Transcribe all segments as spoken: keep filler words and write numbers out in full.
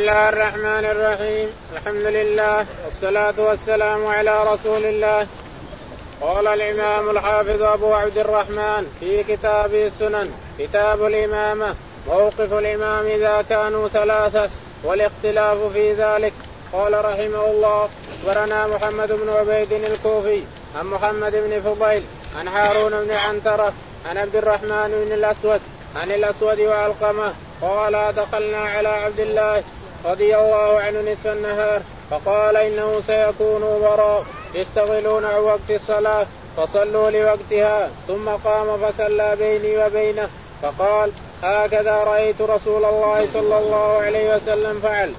الله الرحمن الرحيم. الحمد لله والصلاة والسلام على رسول الله. قال الإمام الحافظ أبو عبد الرحمن في كتابه السنن كتاب الإمامة موقف الإمام إذا كانوا ثلاثة والاختلاف في ذلك. قال رحمه الله: أخبرنا محمد بن عبيد الكوفي عن محمد بن فضيل عن هارون بن عنترة عن عبد الرحمن بن الأسود عن الأسود وعلقمة قال: دخلنا على عبد الله رضي الله عنه نصف النهار فقال: إنه سيكون وراء يشتغلون عن وقت الصلاة فصلوا لوقتها. ثم قام فصلى بيني وبينه فقال: هكذا رأيت رسول الله صلى الله عليه وسلم فعل.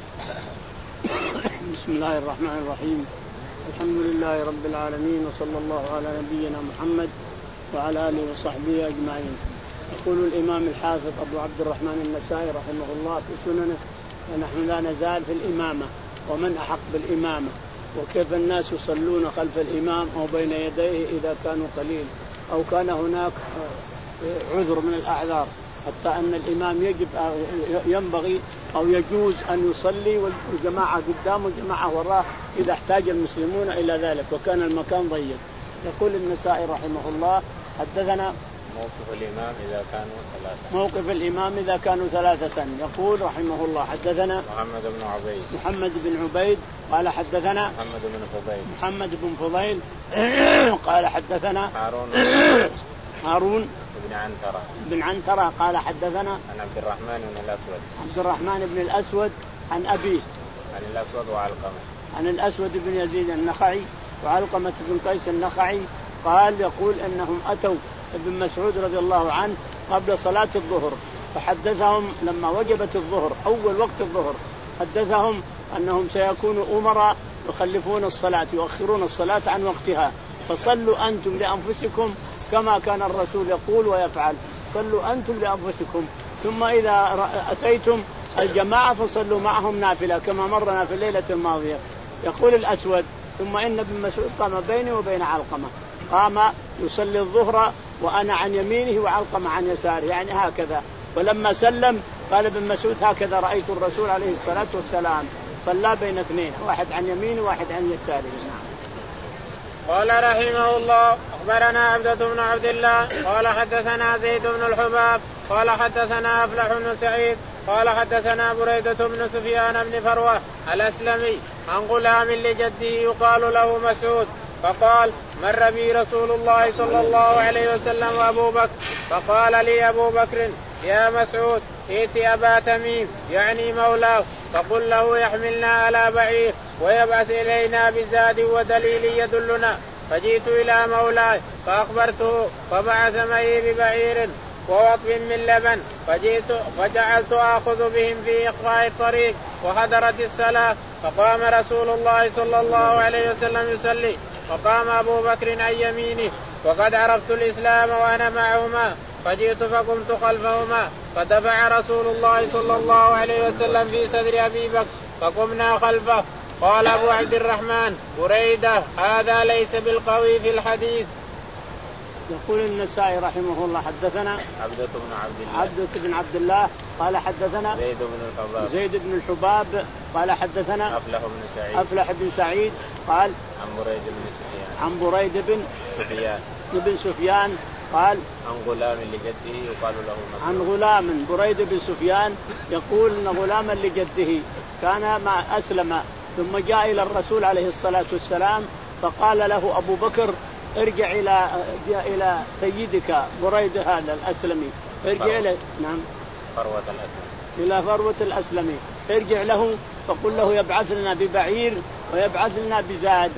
بسم الله الرحمن الرحيم. الحمد لله رب العالمين، وصلى الله على نبينا محمد وعلى آله وصحبه أجمعين. يقول الإمام الحافظ أبو عبد الرحمن النسائي رحمه الله في سننه: ونحن لا نزال في الإمامة ومن أحق بالإمامة، وكيف الناس يصلون خلف الإمام أو بين يديه إذا كانوا قليل أو كان هناك عذر من الأعذار، حتى أن الإمام يجب ينبغي أو يجوز أن يصلي والجماعة قدامه وجماعة وراه إذا احتاج المسلمون إلى ذلك وكان المكان ضيق. يقول النسائي رحمه الله: حدثنا موقف الإمام إذا كانوا ثلاثة موقف الإمام إذا كانوا ثلاثة. يقول رحمه الله: حدثنا محمد بن عبيد محمد بن عبيد قال حدثنا محمد بن فضيل محمد بن فضيل قال حدثنا هارون هارون بن عنترة بن عنترة قال حدثنا عن عبد الرحمن بن الأسود عبد الرحمن بن الأسود عن أبيه عن الأسود وعلقمة عن الأسود بن يزيد النخعي وعلقمة بن قيس النخعي قال: يقول أنهم أتوا ابن مسعود رضي الله عنه قبل صلاة الظهر فحدثهم لما وجبت الظهر أول وقت الظهر، حدثهم أنهم سيكونوا أمراء يخلفون الصلاة يؤخرون الصلاة عن وقتها، فصلوا أنتم لأنفسكم كما كان الرسول يقول ويفعل، صلوا أنتم لأنفسكم، ثم إذا أتيتم الجماعة فصلوا معهم نافلة كما مرنا في الليلة الماضية. يقول الأسود: ثم إن ابن مسعود قام بيني وبين علقمة، قام يصلي الظهر وأنا عن يمينه وعلقمة عن يساره، يعني هكذا. ولما سلم قال ابن مسعود: هكذا رأيت الرسول عليه الصلاة والسلام صلى بين اثنين، واحد عن يمينه وواحد عن يساره. قال رحمه الله: أخبرنا عبدة بن عبد الله قال حدثنا زيد بن الحباب قال حدثنا أفلح بن سعيد قال حدثنا بريدة بن سفيان بن فروة الأسلمي عن غلام لجده يقال له مسعود فقال: مر بي رسول الله صلى الله عليه وسلم وأبو بكر فقال لي أبو بكر: يا مسعود ائت أبا تميم يعني مولاه فقل له يحملنا على بعير ويبعث إلينا بزاد ودليل يدلنا. فجئت إلى مولاي فأخبرته فبعث معي ببعير ووطب من لبن فجئت فجعلت آخذ بهم في إقصاء الطريق وحضرت الصلاة فقام رسول الله صلى الله عليه وسلم يصلي فقام أبو بكر عن يمينه وقد عرفت الإسلام وأنا معهما فجئت فقمت خلفهما فدفع رسول الله صلى الله عليه وسلم في صدر أبي بكر فقمنا خلفه. قال أبو عبد الرحمن: بريدة هذا ليس بالقوي في الحديث. يقول النسائي رحمه الله: حدثنا عبدة بن عبد الله عبدة بن عبد الله قال حدثنا زيد بن الحباب زيد بن الحباب قال حدثنا أفلح بن سعيد أفلح بن سعيد قال عن بريد بن سفيان عن بريد بن سفيان بن سفيان قال عن غلام لجده يقال له مسعود عن غلام بريد بن سفيان يقول ان غلاما لجده كان مع أسلم ثم جاء إلى الرسول عليه الصلاة والسلام فقال له أبو بكر: ارجع إلى إلى سيدك بريد هذا الأسلمي، ارجع إلى نعم فروة الأسلمي إلى فروة الأسلمي، ارجع له فقل له يبعث لنا ببعير ويبعث لنا بزاد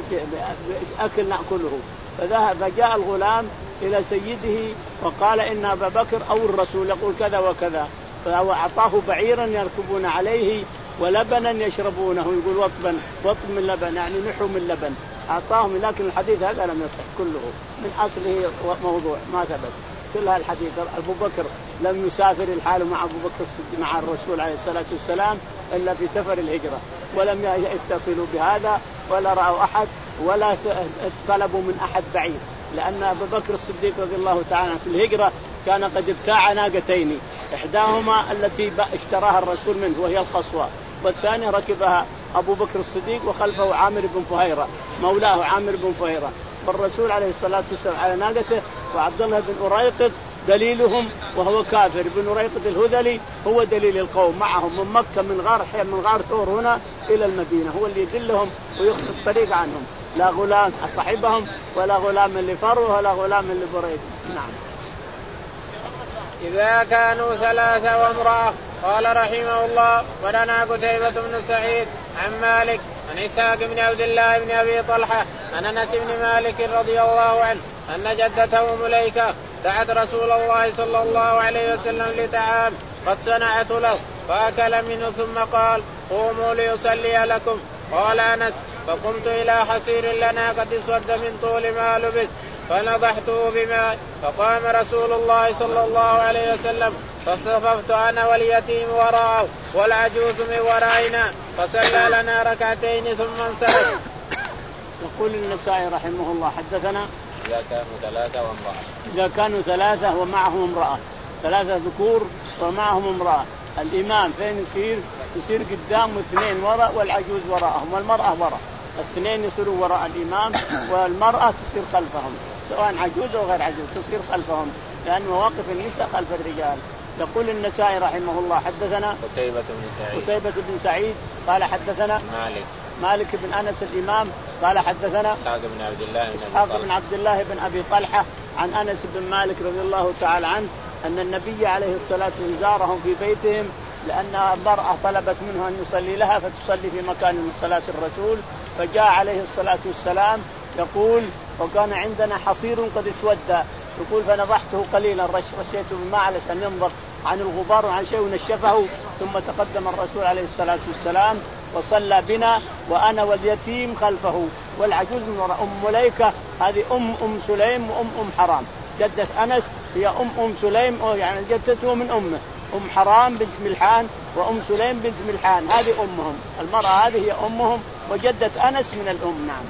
أكل نأكله. فذهب فجاء الغلام إلى سيده وقال: إن أبا بكر أو الرسول يقول كذا وكذا، فأعطاه بعيرا يركبون عليه ولبنا يشربونه، يقول وطبا وطب من لبن يعني نحو من لبن أعطاهم، لكن الحديث هذا لم يصح كله من أصله موضوع ما ثبت كل هالحديث. أبو بكر لم يسافر الحال مع أبو بكر مع الرسول عليه الصلاة والسلام إلا في سفر الهجرة، ولم يتصلوا بهذا ولا رأوا أحد ولا طلبوا من أحد بعيد، لأن أبو بكر الصديق رضي الله تعالى في الهجرة كان قد ابتاع ناقتين، إحداهما التي اشتراها الرسول منه وهي القصوى، والثانية ركبها أبو بكر الصديق وخلفه عامر بن فهيرة مولاه عامر بن فهيرة. والرسول عليه الصلاة والسلام على ناقته، وعبد الله بن أريقط دليلهم وهو كافر. بن أريقط الهذلي هو دليل القوم معهم من مكة من غار من غار ثور هنا إلى المدينة، هو اللي يدلهم ويخطئ الطريق عنهم. لا غلام صاحبهم ولا غلام لفرو ولا غلام لبريد. نعم. إذا كانوا ثلاثة وامرأة. قال رحمه الله ولنا قتيبة بن سعيد عن مالك عن إسحاق بن عبد الله بن أبي طلحة عن أنس بن مالك رضي الله عنه أن جدته مليكة دعت رسول الله صلى الله عليه وسلم لطعام قد صنعت له فأكل منه ثم قال قوموا ليصلي لكم. قال أنس فقمت إلى حصير لنا قد اسود من طول ما لبس فنضحته بماء فقام رسول الله صلى الله عليه وسلم فصففت أنا واليتيم وراءه والعجوز من ورائنا فصلى لنا ركعتين ثم انصرف. يقول النسائي رحمه الله حدثنا إذا كانوا ثلاثة وامرأة. إذا كانوا ثلاثة ومعهم امرأة، ثلاثة ذكور ومعهم امرأة، الإمام فين يصير؟ يصير قدام واثنين وراء والعجوز وراءهم والمرأة وراء. الاثنين يصيروا وراء الإمام والمرأة تصير خلفهم، سواء عجوز أو غير عجوز تصير خلفهم، لأن مواقف النساء خلف الرجال. يقول النسائي رحمه الله حدثنا قتيبة بن سعيد قتيبة بن سعيد قال حدثنا مالك مالك بن أنس الإمام قال حدثنا إسحاق بن عبد الله بن إسحاق بن عبد الله بن أبي طلحة عن أنس بن مالك رضي الله تعالى عنه أن النبي عليه الصلاة والسلام زارهم في بيتهم لأن المرأة طلبت منه أن يصلي لها فتصلي في مكان من صلاة الرسول، فجاء عليه الصلاة والسلام يقول وكان عندنا حصير قد اسود، يقول فنضحته قليلا رشيته بالماء علشان ينظر عن الغبار وعن شيء ونشفه، ثم تقدم الرسول عليه الصلاة والسلام وصلى بنا وأنا واليتيم خلفه والعجوز من وراء. أم مليكة هذه أم أم سليم وأم أم حرام، جدة أنس هي أم أم سليم يعني جدته من أمه، أم حرام بنت ملحان وأم سليم بنت ملحان هذه أمهم، المرأة هذه هي أمهم وجدة أنس من الأم. نعم.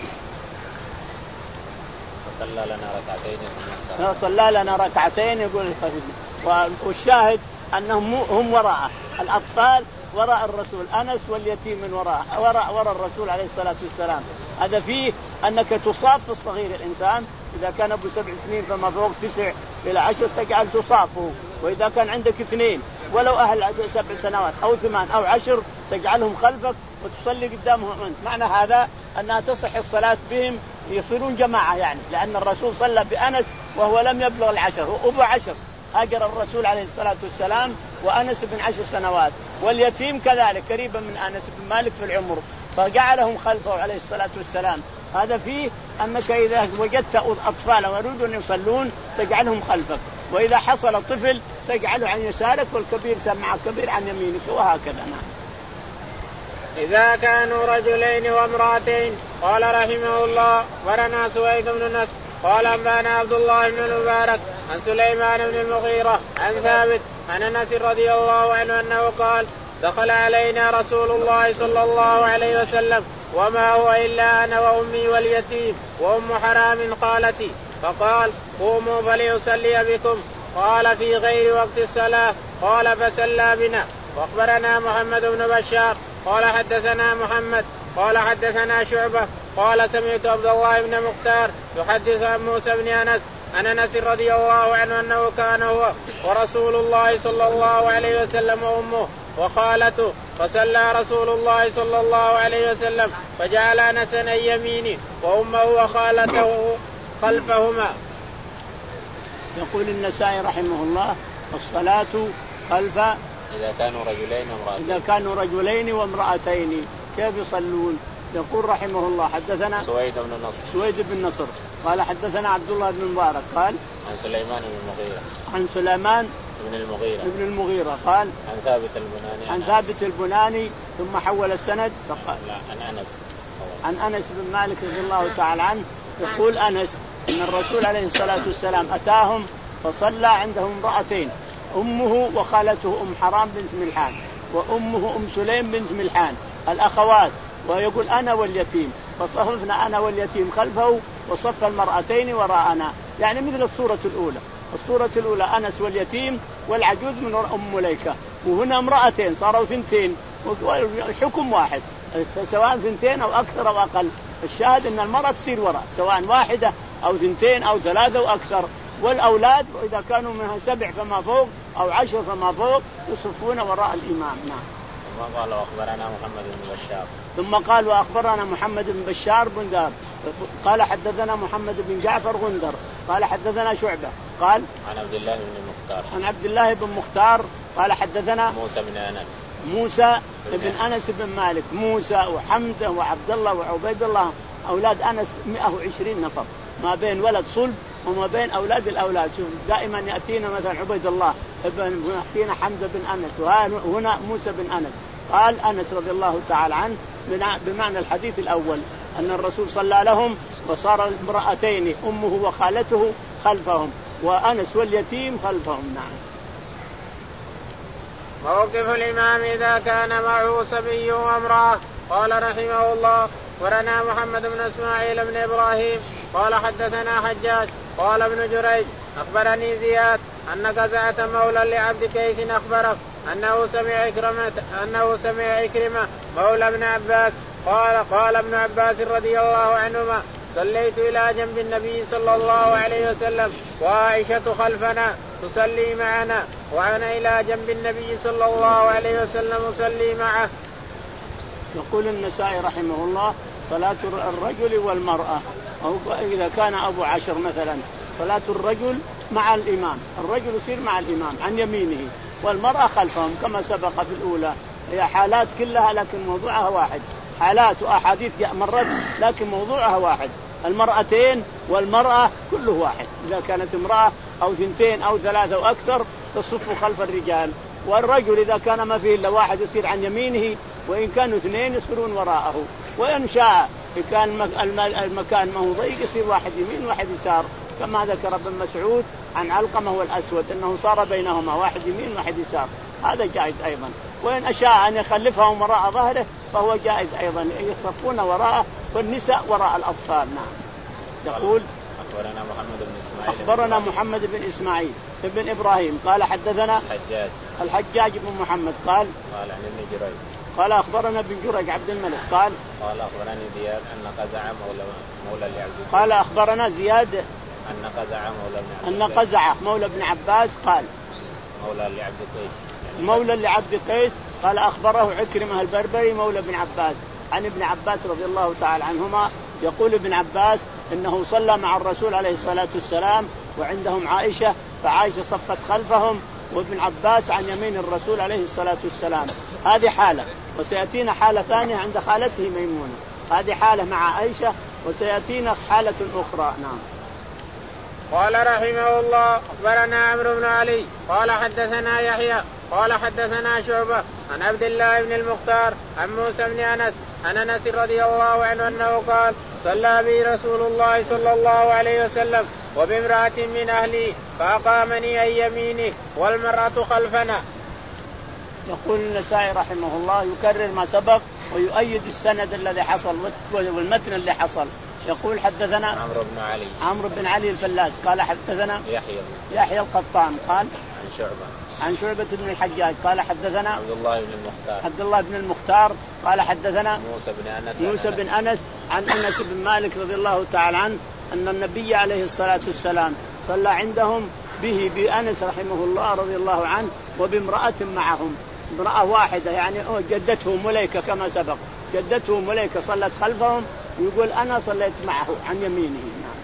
صلى لنا ركعتين صلى لنا ركعتين يقول الخفيف. والشاهد أنهم هم وراءه، الأطفال وراء الرسول، أنس واليتيم من وراء وراء وراء الرسول عليه الصلاة والسلام. هذا فيه أنك تصاب في الصغير الإنسان إذا كان أبو سبع سنين فما فوق تسع إلى عشر تجعل تصافه، وإذا كان عندك اثنين ولو أهل سبع سنوات أو ثمان أو عشر تجعلهم خلفك وتصلي قدامهم أنت. معنى هذا أنها تصح الصلاة بهم يصيرون جماعة يعني، لأن الرسول صلى بأنس وهو لم يبلغ العشر، هو أبو عشر هاجر الرسول عليه الصلاة والسلام وأنس بن عشر سنوات، واليتيم كذلك قريبا من أنس بن مالك في العمر فجعلهم خلفه عليه الصلاة والسلام. هذا فيه أنك إذا وجدت أطفالا ويريدون أن يصلون تجعلهم خلفك، وإذا حصل طفل تجعله عن يسارك والكبير سمع الكبير عن يمينك وهكذا. نعم. إذا كانوا رجلين وامرأتين. قال رحمه الله ورنا سويد بن نصر قال أنبانا عبد الله بن المبارك عن سليمان بن المغيرة عن ثابت عن أنس رضي الله عنه أنه قال دخل علينا رسول الله صلى الله عليه وسلم وما هو إلا أنا وأمي واليتيم وأم حرام قالتي، فقال قوموا فليصلي بكم. قال في غير وقت الصلاة. قال فصلى بنا. وأخبرنا محمد بن بشار قال حدثنا محمد قال حدثنا شعبة قال سمعت عبد الله بن مختار يحدث عن موسى بن أنس عن أنس رضي الله عنه أنه كان هو ورسول الله صلى الله عليه وسلم وأمه وخالته، فصلى رسول الله صلى الله عليه وسلم فجعل أنسا عن يمينه وأمه وخالته خلفهما. يقول النسائي رحمه الله الصلاة خلف إذا كانوا رجلين وامرأتين. إذا كانوا رجلين وامرأتين كيف يصلون؟ يقول رحمه الله حدثنا سويد بن نصر سويد بن نصر قال حدثنا عبد الله بن مبارك قال عن سليمان بن المغيرة عن سليمان بن المغيرة ابن المغيرة قال عن ثابت البناني عن ثابت البناني ثم حول السند فقال لا عن أنس عن أنس بن مالك رضي الله تعالى عنه يقول أنس أن الرسول عليه الصلاة والسلام أتاهم فصلى عندهم امرأتين، أمه وخالته أم حرام بنت ملحان وأمه أم سليم بنت ملحان الأخوات، ويقول أنا واليتيم، فصففنا أنا واليتيم خلفه وصف المرأتين وراءنا، يعني مثل الصورة الأولى. الصورة الأولى أنس واليتيم والعجوز من أم مليكة، وهنا امرأتين صاروا ثنتين والحكم واحد سواء ثنتين أو أكثر أو أقل. الشاهد أن المرأة تصير وراء سواء واحدة أو ثنتين أو ثلاثة وأكثر. والأولاد إذا كانوا منها سبع فما فوق أو عشر فما فوق يصفون وراء الإمام. نعم. ثم قال وأخبرنا محمد بن بشار ثم قال وأخبرنا محمد بن بشار بن دار قال حدثنا محمد بن جعفر غندر قال حدثنا شعبة قال عن عبد الله بن مختار عن عبد الله بن مختار قال حدثنا موسى بن أنس موسى بن أنس بن مالك. موسى وحمزة وعبد الله وعبيد الله أولاد أنس مئة وعشرين نفر ما بين ولد صلب وما بين أولاد الأولاد. شوف دائما يأتينا مثلا عبيد الله ابن يأتينا حمزة بن أنس وهنا موسى بن أنس. قال أنس رضي الله تعالى عنه بمعنى الحديث الأول أن الرسول صلى لهم وصار امرأتين أمه وخالته خلفهم وأنس واليتيم خلفهم. نعم. موقف الإمام إذا كان معه صبي وامرأة. قال رحمه الله ورنا محمد بن إسماعيل بن إبراهيم قال حدثنا حجاج قال ابن جريج أخبرني زياد أن قزعة مولى لعبد كيس أخبره أنه سمع إكرمة أنه سمع إكرمة مولى ابن عباس قال قال ابن عباس رضي الله عنهما صليت إلى جنب النبي صلى الله عليه وسلم وعائشة خلفنا تصلي معنا وأنا إلى جنب النبي صلى الله عليه وسلم أصلي معه. يقول النسائي رحمه الله صلاة الرجل والمرأة أو إذا كان أبو عشر مثلا صلاة الرجل مع الإمام الرجل يصير مع الإمام عن يمينه والمرأة خلفهم كما سبق في الأولى. هي حالات كلها لكن موضوعها واحد حالات وأحاديث مرت لكن موضوعها واحد. المرأتين والمرأة كله واحد إذا كانت امرأة أو ثنتين أو ثلاثة وأكثر تصف خلف الرجال. والرجل إذا كان ما فيه إلا واحد يصير عن يمينه وإن كانوا اثنين يصيرون وراءه. وإن شاء كان المكان ما هو ضيق يصير واحد يمين واحد يسار كما ذكر ابن مسعود عن علقمة والأسود أنه صار بينهما واحد يمين واحد يسار هذا جائز أيضا. وإن أشاء أن يخلفهم وراء ظهره فهو جائز أيضا يصفون وراءه والنساء وراء الأطفال. نعم. يقول أخبرنا محمد بن إسماعيل أخبرنا محمد بن إسماعيل ابن إبراهيم قال حدثنا الحجاج الحجاج بن محمد قال قال عن ابن جريج قال أخبرنا ابن جريج عبد الملك قال قال أخبرني زياد أن قزع مولى مولى لعبد قال أخبرنا زياد أن قزع مولى أن قزع مولى ابن عباس قال مولى لعبد قيس يعني مولى لعبد قيس قال أخبره عكرمة البربري مولى ابن عباس عن ابن عباس رضي الله تعالى عنهما يقول ابن عباس إنه صلى مع الرسول عليه الصلاة والسلام وعندهم عائشة فعائشة صفت خلفهم وابن عباس عن يمين الرسول عليه الصلاة والسلام. هذه حالة وسيأتينا حالة ثانية عند خالته ميمونة. هذه حالة مع عائشة وسيأتينا حالة أخرى. نعم. قال رحمه الله أخبرنا عمرو بن علي قال حدثنا يحيى قال حدثنا شعبة عن عبد الله بن المختار عن موسى بن أنس عن أنس رضي الله عنه أنه قال صلى بي رسول الله صلى الله عليه وسلم وبامرأة من أهلي فأقامني عن يمينه والمرأة خلفنا. يقول النسائي رحمه الله يكرر ما سبق ويؤيد السند الذي حصل والمتن اللي حصل. يقول حدثنا عمرو بن علي عمرو بن علي الفلاس قال حدثنا يحيى يحيى القطان قال عن شعبة عن شعبة بن الحجاج قال حدثنا عبد الله بن المختار عبد الله بن المختار قال حدثنا موسى بن أنس موسى بن أنس عن أنس بن مالك رضي الله تعالى عنه أن النبي عليه الصلاة والسلام صلى عندهم به بأنس رحمه الله رضي الله عنه وبامرأة معهم امرأة واحدة يعني جدته مليكة كما سبق جدته مليكة صلت خلفهم يقول أنا صليت معه عن يمينه. نعم.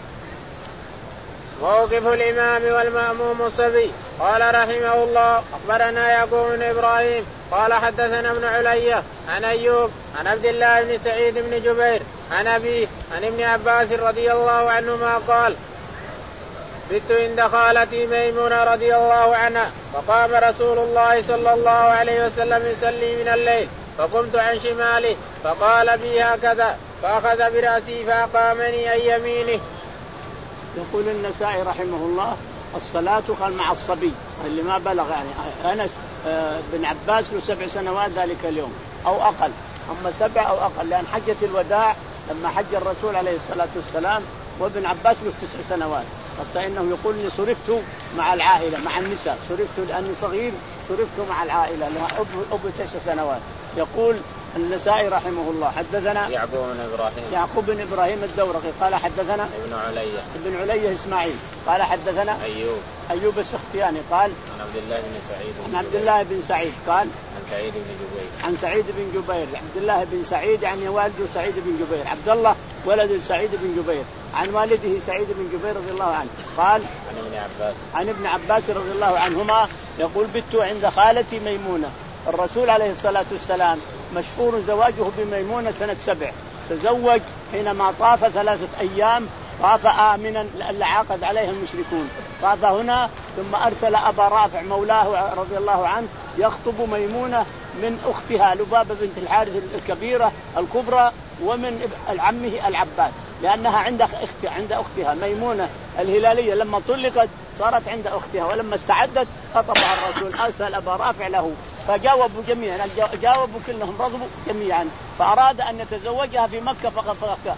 موقف الإمام والمأموم الصبي. قال رحمه الله أخبرنا يعقوب بن إبراهيم قال حدثنا ابن علية عن أيوب عن عبد الله بن سعيد بن جبير عن أبيه عن ابن عباس رضي الله عنهما قال بت عند خالتي ميمونة رضي الله عنها فقام رسول الله صلى الله عليه وسلم يصلي من الليل فقمت عن شماله فقال بي هكذا فأخذ برأسي فأقامني عن يمينه. يقول النسائي رحمه الله الصلاة قال مع الصبي اللي ما بلغ يعني أنس بن عباس له سبع سنوات ذلك اليوم أو أقل أما سبع أو أقل لأن حجة الوداع لما حج الرسول عليه الصلاة والسلام وابن عباس له تسع سنوات حتى إنه يقول إني صرفت مع العائلة مع النساء صرفت لأني صغير صرفت مع العائلة لها أبو تسع سنوات يقول النسائي رحمه الله حدثنا يعقوب بن إبراهيم يعقوب بن إبراهيم الدورقي قال حدثنا ابن علي ابن علي إسماعيل قال حدثنا أيوب أيوب السختياني قال عن عبد الله بن سعيد عن عبد الله بن سعيد قال عن سعيد بن جبير عن سعيد بن جبير عبد الله بن سعيد يعني والده سعيد بن جبير عبد الله ولد سعيد بن جبير عن والده سعيد بن جبير رضي الله عنه قال عن ابن عباس عن ابن عباس رضي الله عنهما يقول بت عند خالتي ميمونة. الرسول عليه الصلاة والسلام مشهور زواجه بميمونة سنة سبع، تزوج حينما طاف ثلاثة أيام، طاف آمنا لألا عاقد عليه المشركون، طاف هنا ثم أرسل أبا رافع مولاه رضي الله عنه يخطب ميمونة من أختها لبابة بنت الحارث الكبيرة الكبرى ومن عمه العباس، لأنها عند أختها عند أختها ميمونة الهلالية لما طلقت صارت عند أختها، ولما استعدت خطبها الرسول أرسل أبا رافع له فجاوبوا جميعا، جاوبوا كلهم رضبوا جميعا، فأراد أن يتزوجها في مكة فقط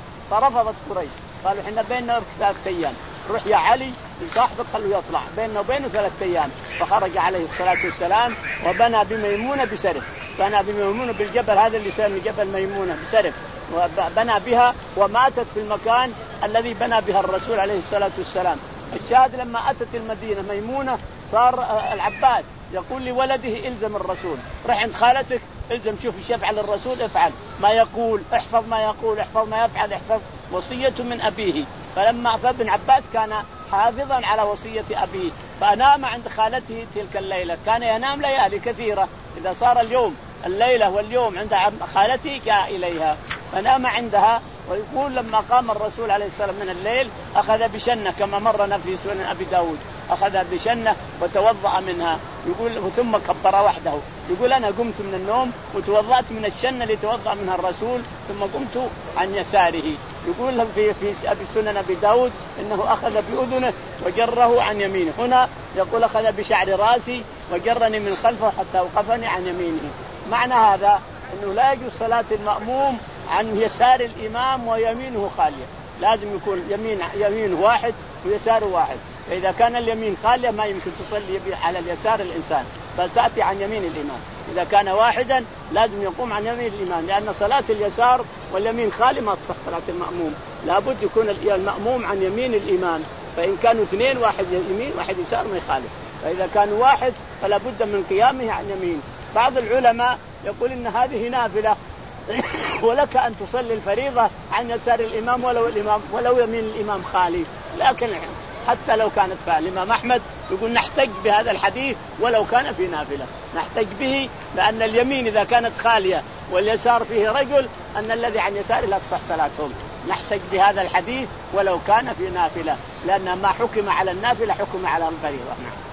فرفضت قريش، قالوا إحنا بيننا ثلاثة أيام، روح يا علي لصاحبك خلوه يطلع، بيننا وبينه ثلاثة أيام. فخرج عليه الصلاة والسلام وبنى بميمونة بسرف، بنى بميمونة بالجبل هذا اللي سمي جبل ميمونة بسرف، وبنى بها وماتت في المكان الذي بنى بها الرسول عليه الصلاة والسلام. الشاهد لما أتت المدينة ميمونة صار العباس يقول لولده الزم الرسول، رح عند خالتك الزم، شوف ايش يفعل الرسول افعل ما يقول، احفظ ما يقول، احفظ ما يفعل، احفظ وصيته من أبيه. فلما فابن عباس كان حافظا على وصية أبيه فنام عند خالته تلك الليلة، كان ينام ليالي كثيرة، إذا صار اليوم الليلة واليوم عند خالته جاء إليها فنام عندها. ويقول لما قام الرسول عليه السلام من الليل أخذ بشنة كما مرنا في سنن أبي داود، أخذ بشنة وتوضأ منها، يقول ثم كبر وحده، يقول أنا قمت من النوم وتوضأت من الشنة اللي توضأ منها الرسول ثم قمت عن يساره. يقول في في أبي سنن أبي داود إنه أخذ بأذنه وجره عن يمينه، هنا يقول أخذ بشعر راسي وجرني من خلفه حتى وقفني عن يمينه. معنى هذا أنه لا يجوز صلاة المأموم عن يسار الإمام ويمينه خالية، لازم يكون يمين يمين واحد ويسار واحد، فإذا كان اليمين خالية ما يمكن تصلي على اليسار الإنسان، بل تأتي عن يمين الإمام. إذا كان واحدا لازم يقوم عن يمين الإمام، لأن صلاة اليسار واليمين خالي ما تصح صلاة المأموم، لابد يكون المأموم عن يمين الإمام، فإن كانوا اثنين واحد يمين واحد يسار ما يخالف، فإذا كانوا واحد فلا بد من قيامه عن يمين. بعض العلماء يقول إن هذه نافلة ولك أن تصلي الفريضة عن يسار الإمام ولو الإمام ولو يمين الإمام خالي، لكن حتى لو كانت فعل الإمام أحمد يقول نحتج بهذا الحديث ولو كان في نافلة، نحتج به لأن اليمين إذا كانت خالية واليسار فيه رجل أن الذي عن يساره لا تصح صلاتهم، نحتج بهذا الحديث ولو كان في نافلة، لأن ما حكم على النافلة حكم على الفريضة.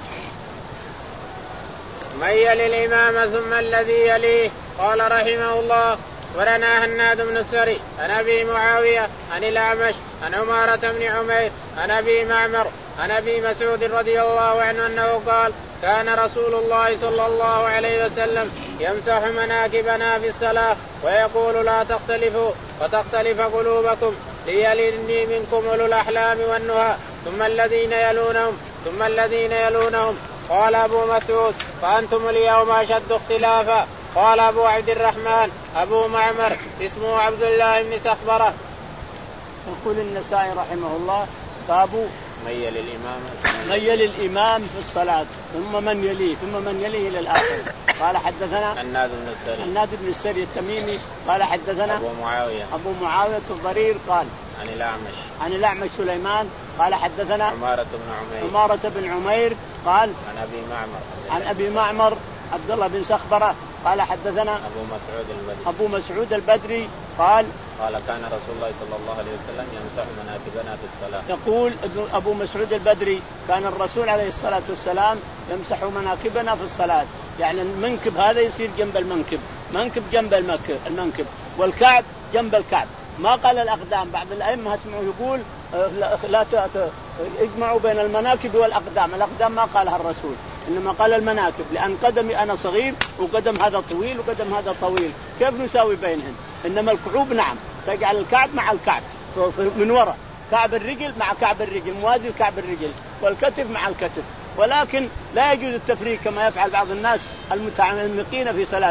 من يلي الإمام ثم الذي يليه. قال رحمه الله ولنا هناد بن السري عن أبي معاوية عن الأعمش عن عمارة بن عمير عن أبي معمر عن أبي مسعود رضي الله عنه أنه قال كان رسول الله صلى الله عليه وسلم يمسح مناكبنا في الصلاة ويقول لا تختلفوا فتختلف قلوبكم ليلني منكم أولو الأحلام والنهى ثم الذين يلونهم ثم الذين يلونهم. قال أبو مسعود فأنتم اليوم أشد اختلافا. قال أبو عبد الرحمن أبو معمر اسمه عبد الله بن سخبرة. يقول النسائي رحمه الله باب من يلي الإمام من يلي الإمام في الصلاة ثم من يليه ثم من يليه إلى الآخر. قال حدثنا هناد بن السري هناد بن السري التميمي قال حدثنا أبو معاوية أبو معاوية الضرير قال عن الأعمش عن الأعمش سليمان قال حدثنا عمارة بن عمير عمارة بن عمير قال عن أبي معمر عن أبي معمر عبد الله بن سخبرة قال حدثنا أبو مسعود البدري أبو مسعود البدري قال قال كان رسول الله صلى الله عليه وسلم يمسح مناكبنا في الصلاة. يقول أبو مسعود البدري كان الرسول عليه الصلاة والسلام يمسح مناكبنا في الصلاة، يعني المنكب هذا يصير جنب المنكب، منكب جنب المنكب والكعب جنب الكعب، ما قال الأقدام. بعض الأئمة اسمعوا يقول لا يجمعوا بين المناكب والأقدام، الأقدام ما قالها الرسول إنما قال المناكب، لأن قدمي أنا صغير وقدم هذا طويل وقدم هذا طويل، كيف نساوي بينهم؟ إنما الكعوب نعم تجعل الكعب مع الكعب من وراء، كعب الرجل مع كعب الرجل موازي كعب الرجل، والكتف مع الكتف، ولكن لا يجوز التفريق كما يفعل بعض الناس المتعمقين في صلاتهم،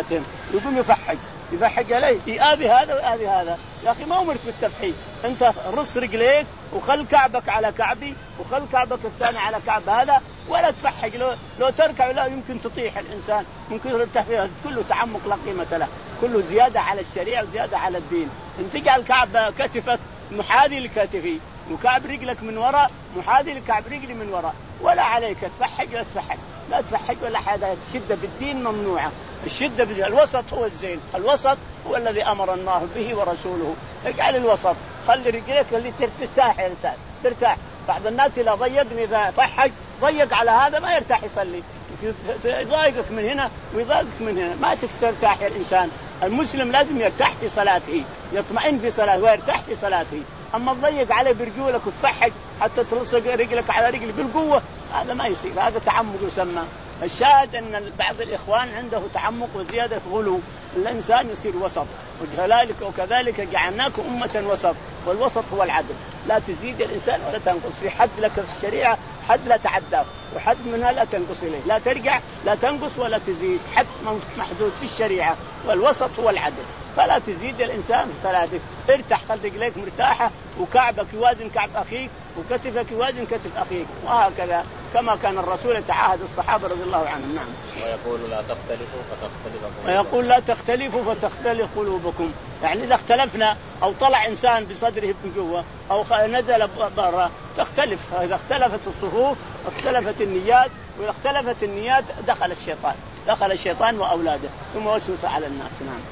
يقوم يفحج يفحج عليه يآذي هذا ويآذي هذا. يا أخي ما أمرت بالتفحيج، أنت رص رجليك وخل كعبك على كعبي وخل كعبك الثاني على كعب هذا ولا تفحج. لو, لو تركع لا يمكن تطيح الإنسان، ممكن التفحيج كله تعمق لا قيمة له، كله زيادة على الشريعة وزيادة على الدين. أن تجعل كعب كتفك محاذي لكتفي وكعب رجلك من وراء محاذي لكعب رجلي من وراء، ولا عليك تفحج ولا تفحج، لا تفحج ولا حاجة. الشدة بالدين ممنوعة، الشدة بالدين. الوسط هو الزين، الوسط هو الذي أمر الله به ورسوله. اجعل الوسط، خلي رجليك اللي ترتاح يا إنسان ترتاح. بعض الناس إذا ضيق إذا فحج ضيق على هذا ما يرتاح يصلي، يضايقك من هنا ويضايقك من هنا، ما ترتاح يا الإنسان. المسلم لازم يرتاح في صلاته، يطمئن في صلاته ويرتاح في صلاته. أما تضيق عليه برجولك وتفحج حتى تلصق رجلك على رجل بالقوة، هذا ما يصير، هذا تعمق يسمى. الشاهد أن بعض الإخوان عنده تعمق وزيادة غلو. الإنسان يصير وسط، وكذلك وكذلك جعلناكم أمة وسط، والوسط هو العدل. لا تزيد الإنسان ولا تنقص، في حد لك في الشريعة حد لا تعداه وحد منها لا تنقص إليه، لا ترجع لا تنقص ولا تزيد، حد محدود في الشريعة، والوسط هو العدل. فلا تزيد الإنسان في صلاتك، ارتاح خلي رجليك مرتاحة وكعبك يوازن كعب أخيك وكتفك يوازن كتف أخيك، وهكذا كما كان الرسول يتعاهد الصحابة رضي الله عنهم. نعم. ويقول لا تختلفوا فتختلف قلوبكم. ويقول لا تختلفوا فتختلف قلوبكم، يعني إذا اختلفنا أو طلع إنسان بصدره من جوا أو نزل برا تختلف. إذا اختلفت الصفوف اختلفت النيات، وإذا اختلفت النيات دخل الشيطان دخل الشيطان وأولاده ثم وسوس على الناس. نعم.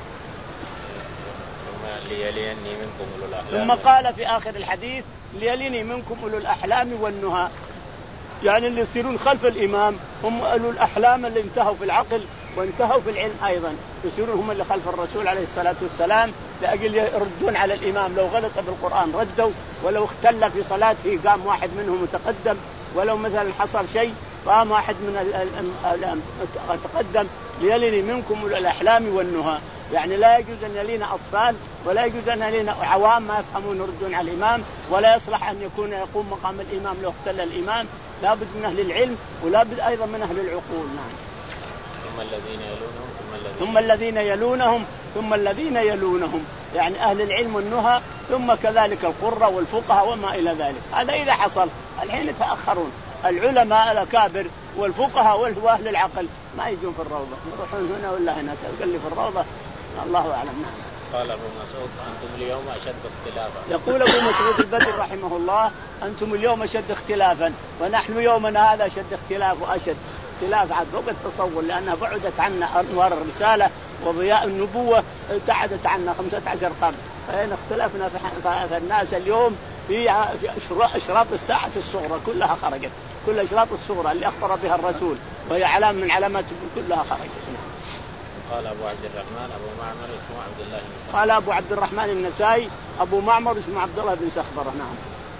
ليليني منكم أولو الأحلام. ثم قال في آخر الحديث ليليني منكم أولو الأحلام والنهى، يعني اللي يصيرون خلف الإمام هم أولو الأحلام اللي انتهوا في العقل وانتهوا في العلم أيضا، يصيرون هم اللي خلف الرسول عليه الصلاة والسلام لأجل يردون على الإمام. لو غلط بالقرآن ردوا، ولو اختل في صلاته قام واحد منهم متقدم، ولو مثلا حصل شيء قام واحد من تقدم. ليليني منكم أولو الأحلام والنهى، يعني لا يجوز أن يلينا أطفال ولا يجوز أن يلينا عوام ما يفهمون يردون على الإمام، ولا يصلح أن يكون يقوم مقام الإمام لو اختل الإمام. لا بد من أهل العلم ولا بد أيضا من أهل العقول. نعم. ثم الذين يلونهم ثم الذين, ثم الذين يلونهم ثم الذين يلونهم، يعني أهل العلم والنهى، ثم كذلك القراء والفقهاء وما إلى ذلك. هذا إذا حصل. الحين يتأخرون العلماء الأكابر والفقهاء وأهل العقل ما يجون في الروضة، يروحون هنا ولا هنا، تلقى في الروضة الله أعلم. نعم. قال أبو مسعود أنتم اليوم أشد اختلافا. يقول أبو مسعود البدري رحمه الله أنتم اليوم أشد اختلافا، ونحن يومنا هذا أشد اختلاف وأشد اختلاف عاد فوق التصور، لأنها بعدت عنا أنوار الرسالة وضياء النبوة، ابتعدت عنا خمسة عشر قرن. فإن اختلفنا في الناس اليوم في أشراط الساعة الصغرى كلها خرجت، كل أشراط الصغرى اللي أخبر بها الرسول وهي علامة من علامات كلها خرجت. قال أبو عبد الرحمن أبو معمر اسمه عبد الله بن سخبرة. قال أبو عبد الرحمن النسائي أبو معمر اسمه عبد الله بن سخبرة. نعم.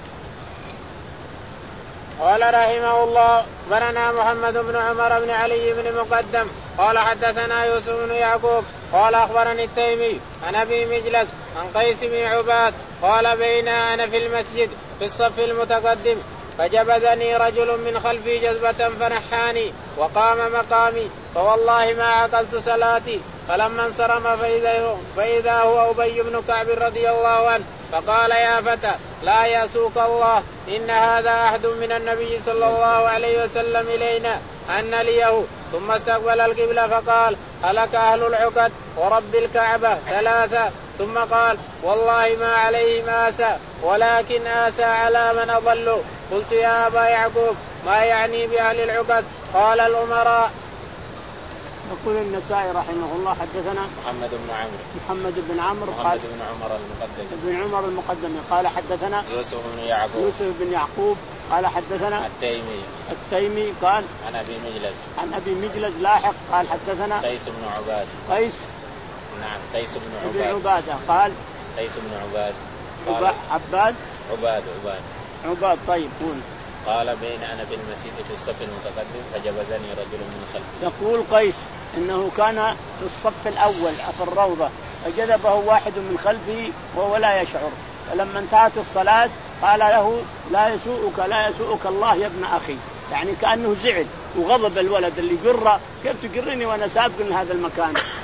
قال رحمه الله أخبرنا محمد بن عمر بن علي بن مقدم قال حدثنا يوسف بن يعقوب قال أخبرني التيمي عن أبي مجلس عن قيس بن عباد قال بينا أنا في المسجد في الصف المتقدم فجبذني رجل من خلفي جذبة فنحاني وقام مقامي فوالله ما عقلت صلاتي، فلما انصرم فإذا, فإذا هو أبي بن كعب رضي الله عنه فقال يا فتى لا يسوك الله، إن هذا أحد من النبي صلى الله عليه وسلم إلينا أن ليه. ثم استقبل القبلة فقال هلك أهل العقد ورب الكعبة ثلاثة. ثم قال والله ما عليهم آسى ولكن آسى على من أضلوا. قلت يا أبا يعقوب ما يعني بأهل العقد؟ قال الأمراء. يقول النسائي رحمه الله حدثنا محمد بن عمرو محمد بن عمرو محمد بن عمر المقدم بن عمر المقدم قال حدثنا يوسف بن يعقوب يوسف بن يعقوب قال حدثنا التيمي التيمي قال عن أبي مجلس عن أبي مجلس لاحق قال حدثنا قيس بن عباد قيس نعم قيس بن بن عباد عبادة قال قيس بن عباد قال عباد عباد عباد عباد طيب قول. قال بين أنا في المسجد في الصف المتقدم فجبذني رجل من خلفي. يقول قيس إنه كان في الصف الأول في الروضة فجذبه واحد من خلفه وهو لا يشعر، فلما انتهت الصلاة قال له لا يسوءك لا يسوءك الله يا ابن أخي، يعني كأنه زعل وغضب الولد اللي جره كيف تجرني وأنا سابق من هذا المكان،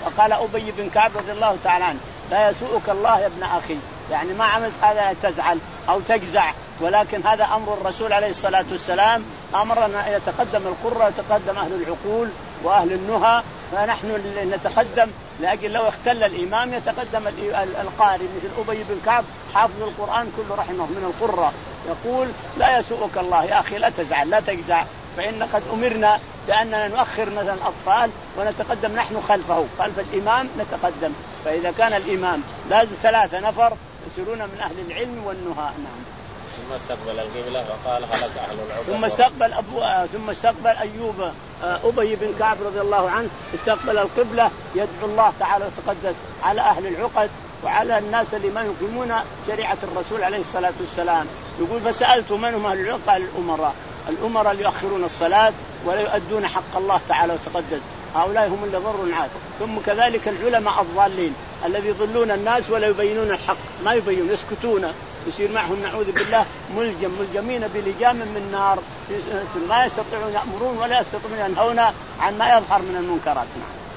فقال أبي بن كعب رضي الله تعالى عنه لا يسوءك الله يا ابن أخي، يعني ما عملت هذا تزعل أو تجزع، ولكن هذا أمر الرسول عليه الصلاة والسلام، أمرنا أن يتقدم القرى ويتقدم أهل العقول وأهل النهى، فنحن نتقدم لأجل لو اختل الإمام يتقدم القارئ مثل أبي بن كعب حافظ القرآن كله رحمه من القرى، يقول لا يسوءك الله يا أخي لا تزعل لا تجزع، فإن قد أمرنا بأننا نؤخر مثلا الأطفال ونتقدم نحن خلفه خلف الإمام نتقدم، فإذا كان الإمام لازم ثلاثة نفر يصيرون من أهل العلم والنهى. نعم. ثم استقبل القبلة فقال هلك أهل العقل. ثم استقبل أبو ثم استقبل أيوب أبي بن كعب رضي الله عنه استقبل القبلة يدعو الله تعالى وتقدس على أهل العقد وعلى الناس اللي ما يقيمون شريعة الرسول عليه الصلاة والسلام. يقول فسألت من هم أهل العقد؟ قال الأمراء، الأمراء اللي يؤخرون الصلاة ولا يؤدون حق الله تعالى وتقدس، هؤلاء هم اللي ضروا الناس. ثم كذلك العلماء الضالين الذي يضلون الناس ولا يبينون الحق، ما يبينون يسكتون، يصير معهم نعوذ بالله ملجم ملجمين بلجام من نار، ما يستطيعون يأمرون ولا يستطيعون ينهون عن ما يظهر من المنكرات.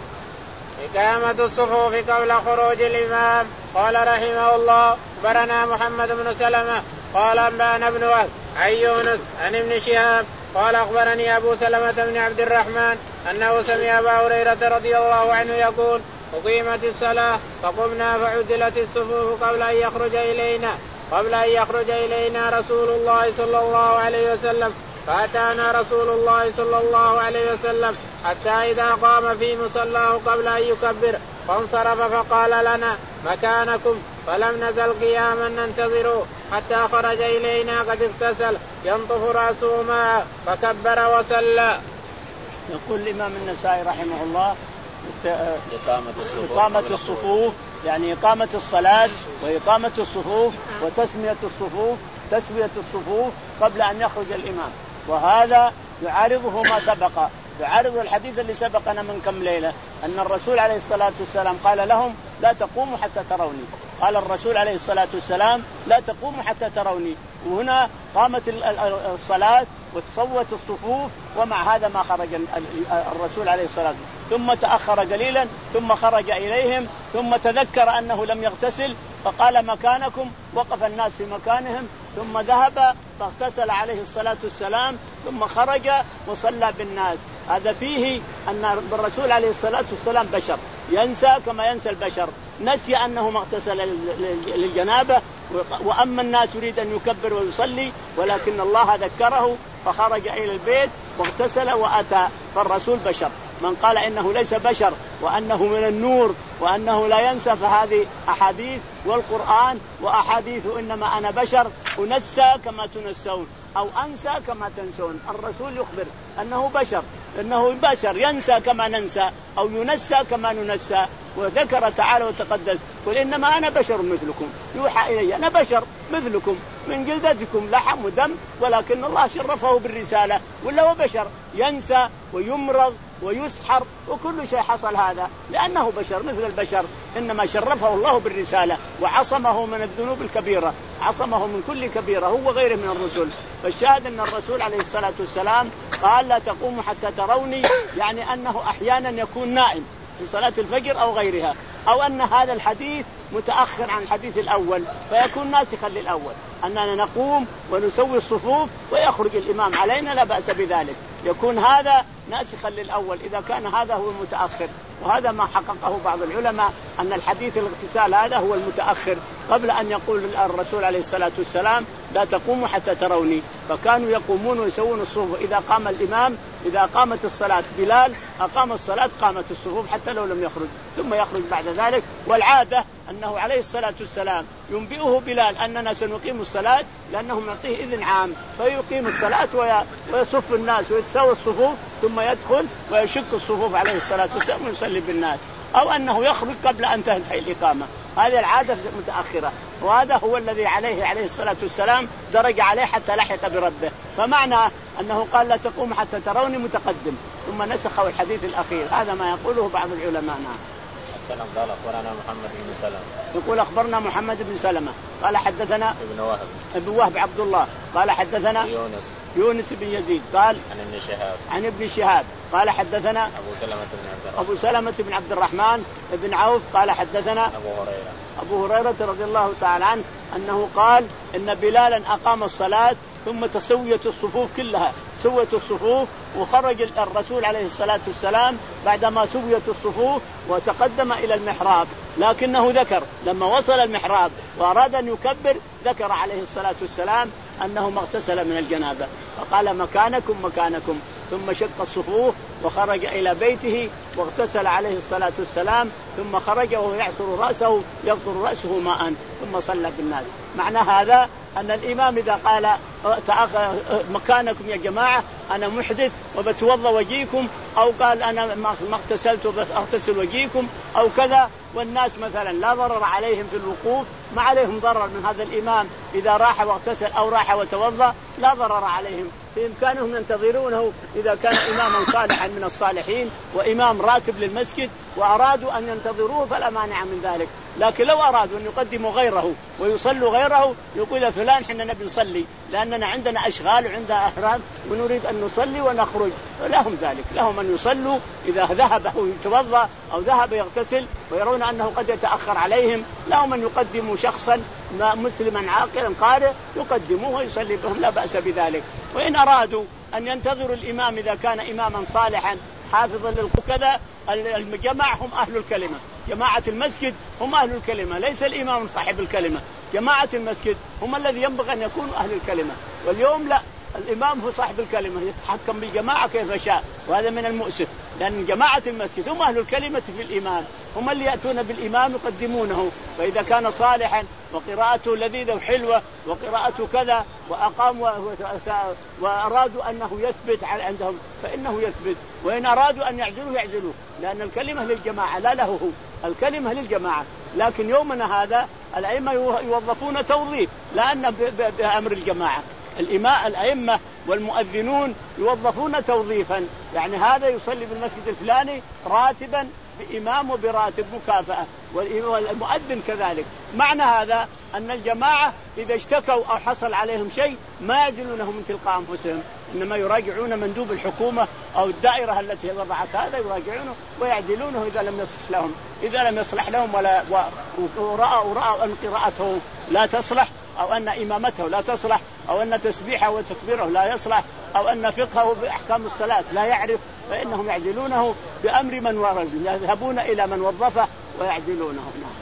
إقامة الصفوف قبل خروج الإمام. قال رحمه الله أخبرنا محمد بن سلمة قال أنبأنا ابن وهب عن يونس عن ابن شهاب قال أخبرني أبو سلمة بن عبد الرحمن أنه سمع أبا هريرة رضي الله عنه يقول أقيمت الصلاة فقمنا فعدلت الصفوف قبل أن يخرج إلينا قبل أن يخرج إلينا رسول الله صلى الله عليه وسلم، فأتانا رسول الله صلى الله عليه وسلم حتى إذا قام في مصلاه قبل أن يكبر فانصرف فقال لنا مكانكم، فلم نزل قياما ننتظره حتى خرج إلينا قد اغتسل ينطف رأسه معه فكبر وصلى. يقول الإمام النسائي رحمه الله إقامة الصفوف, إقامة الصفوف يعني إقامة الصلاة وإقامة الصفوف وتسمية الصفوف تسوية الصفوف قبل أن يخرج الإمام، وهذا يعارضه ما سبق، يعارض الحديث اللي سبقنا من كم ليلة أن الرسول عليه الصلاة والسلام قال لهم لا تقوموا حتى تروني، قال الرسول عليه الصلاة والسلام لا تقوموا حتى تروني، وهنا قامت الصلاة وتصوت الصفوف ومع هذا ما خرج الرسول عليه الصلاة والسلام، ثم تأخر قليلا ثم خرج إليهم ثم تذكر أنه لم يغتسل فقال مكانكم، وقف الناس في مكانهم ثم ذهب فاغتسل عليه الصلاة والسلام ثم خرج وصلى بالناس. هذا فيه أن الرسول عليه الصلاة والسلام بشر ينسى كما ينسى البشر، نسي أنه ما اغتسل للجنابة، وأما الناس يريد أن يكبر ويصلي ولكن الله ذكره فخرج إلى البيت واغتسل وأتى، فالرسول بشر. من قال إنه ليس بشر وأنه من النور وأنه لا ينسى فهذه أحاديث والقرآن وأحاديث إنما أنا بشر أنسى كما تنسون أو أنسى كما تنسون. الرسول يخبر أنه بشر إنه بشر ينسى كما ننسى أو ينسى كما ننسى، وذكر تعالى وتقدس قل إنما أنا بشر مثلكم يوحى إلي، أنا بشر مثلكم من جلدتكم لحم ودم، ولكن الله شرفه بالرسالة، ولا هو بشر ينسى ويمرض ويسحر وكل شيء حصل هذا لأنه بشر مثل البشر، إنما شرفه الله بالرسالة وعصمه من الذنوب الكبيرة، عصمه من كل كبيرة هو غيره من الرسل. فالشاهد أن الرسول عليه الصلاة والسلام قال لا تقوموا حتى تروني، يعني أنه أحيانا يكون نائم في صلاة الفجر أو غيرها، أو أن هذا الحديث متأخر عن الحديث الأول فيكون ناسخا للأول، أننا نقوم ونسوي الصفوف ويخرج الإمام علينا لا بأس بذلك، يكون هذا ناسخا للأول إذا كان هذا هو المتأخر. وهذا ما حققه بعض العلماء أن الحديث الاغتسال هذا هو المتأخر قبل أن يقول الرسول عليه الصلاة والسلام لا تقوموا حتى تروني، فكانوا يقومون ويسوون الصفوف إذا قام الإمام، إذا قامت الصلاة بلال أقام الصلاة قامت الصفوف حتى لو لم يخرج، ثم يخرج بعد ذلك. والعادة أنه عليه الصلاة والسلام ينبئه بلال أننا سنقيم الصلاة لأنه يعطيه إذن عام فيقيم الصلاة ويصف الناس ويتساوي الصفوف ثم يدخل ويشق الصفوف عليه الصلاة والسلام ويصلي بالناس، أو أنه يخرج قبل أن تنتهي الإقامة، هذه العادة متأخرة، وهذا هو الذي عليه عليه الصلاة والسلام درج عليه حتى لحق بربه. فمعنى أنه قال لا تقوم حتى تروني متقدم ثم نسخوا الحديث الأخير، هذا ما يقوله بعض العلماء. السلام قال أخبرنا محمد بن سلمة، يقول أخبرنا محمد بن سلمة قال حدثنا ابن وهب ابن وهب عبد الله قال حدثنا يونس يونس بن يزيد قال عن ابن شهاب عن ابن شهاب قال حدثنا أبو سلمة بن عبد الرحمن أبو سلمة بن عبد الرحمن بن عوف قال حدثنا أبو هريرة أبو هريرة رضي الله تعالى عنه أنه قال إن بلالا أقام الصلاة ثم تسويت الصفوف كلها، سوت الصفوف وخرج الرسول عليه الصلاة والسلام بعدما سويت الصفوف وتقدم إلى المحراب، لكنه ذكر لما وصل المحراب وأراد أن يكبر ذكر عليه الصلاة والسلام أنه ما اغتسل من الجنابة، فقال مكانكم مكانكم، ثم شق الصفوف وخرج إلى بيته واغتسل عليه الصلاة والسلام، ثم خرج وهو يعصر رأسه يقطر رأسه ماء ثم صلى بالناس. معنى هذا أن الإمام إذا قال مكانكم يا جماعة أنا محدث وبتوضى وجيكم، أو قال أنا ما اغتسلت وبغتسل وجيكم أو كذا، والناس مثلا لا ضرر عليهم في الوقوف، ما عليهم ضرر من هذا الإمام إذا راح واغتسل أو راح وتوضى لا ضرر عليهم، بإمكانهم ينتظرونه إذا كان إماما صالحا من الصالحين وإمام راتب للمسجد وأرادوا أن ينتظروه فلا مانع من ذلك. لكن لو أرادوا أن يقدموا غيره ويصلوا غيره يقول فلان حنا نبي نصلي لأننا عندنا أشغال وعندنا أحرام ونريد أن نصلي ونخرج، لهم ذلك، لهم أن يصلوا إذا ذهب يتوضأ أو ذهب يغتسل ويرون أنه قد يتأخر عليهم، لهم أن يقدموا شخصا مسلما عاقلا قارئ يقدموه ويصلي بهم لا بأس بذلك. وإن أرادوا أن ينتظروا الإمام إذا كان إماما صالحا حافظا للكذا، الجماعة هم أهل الكلمة، جماعة المسجد هم أهل الكلمة، ليس الإمام صاحب الكلمة، جماعة المسجد هم الذي ينبغي أن يكونوا أهل الكلمة. واليوم لا، الإمام هو صاحب الكلمة يتحكم بالجماعة كيف شاء، وهذا من المؤسف، لأن جماعة المسجد هم أهل الكلمة في الإمام، هم اللي يأتون بالإمام يقدمونه، فإذا كان صالحا وقراءته لذيذة وحلوة وقراءته كذا وأقاموا وأرادوا أنه يثبت عندهم فإنه يثبت، وإن أرادوا أن يعزلوه يعزلوه، لأن الكلمة للجماعة لا له هو، الكلمة للجماعة. لكن يومنا هذا الأئمة يوظفون توظيف لأن بأمر الجماعة، الإماء الأئمة والمؤذنون يوظفون توظيفا، يعني هذا يصلي بالمسجد الفلاني راتبا بإمام وبراتب مكافأة، والمؤذن كذلك. معنى هذا أن الجماعة إذا اشتكوا أو حصل عليهم شيء ما يجلونه من تلقاء أنفسهم، إنما يراجعون مندوب الحكومة أو الدائرة التي وضعت هذا يراجعونه ويعدلونه إذا لم يصلح لهم، إذا لم يصلح لهم ولا ورأوا رأوا أن قراءته لا تصلح أو أن إمامته لا تصلح أو أن تسبيحه وتكبيره لا يصلح أو أن فقهه بأحكام الصلاة لا يعرف، فإنهم يعدلونه بأمر من ورد، يذهبون إلى من وظفه ويعدلونه.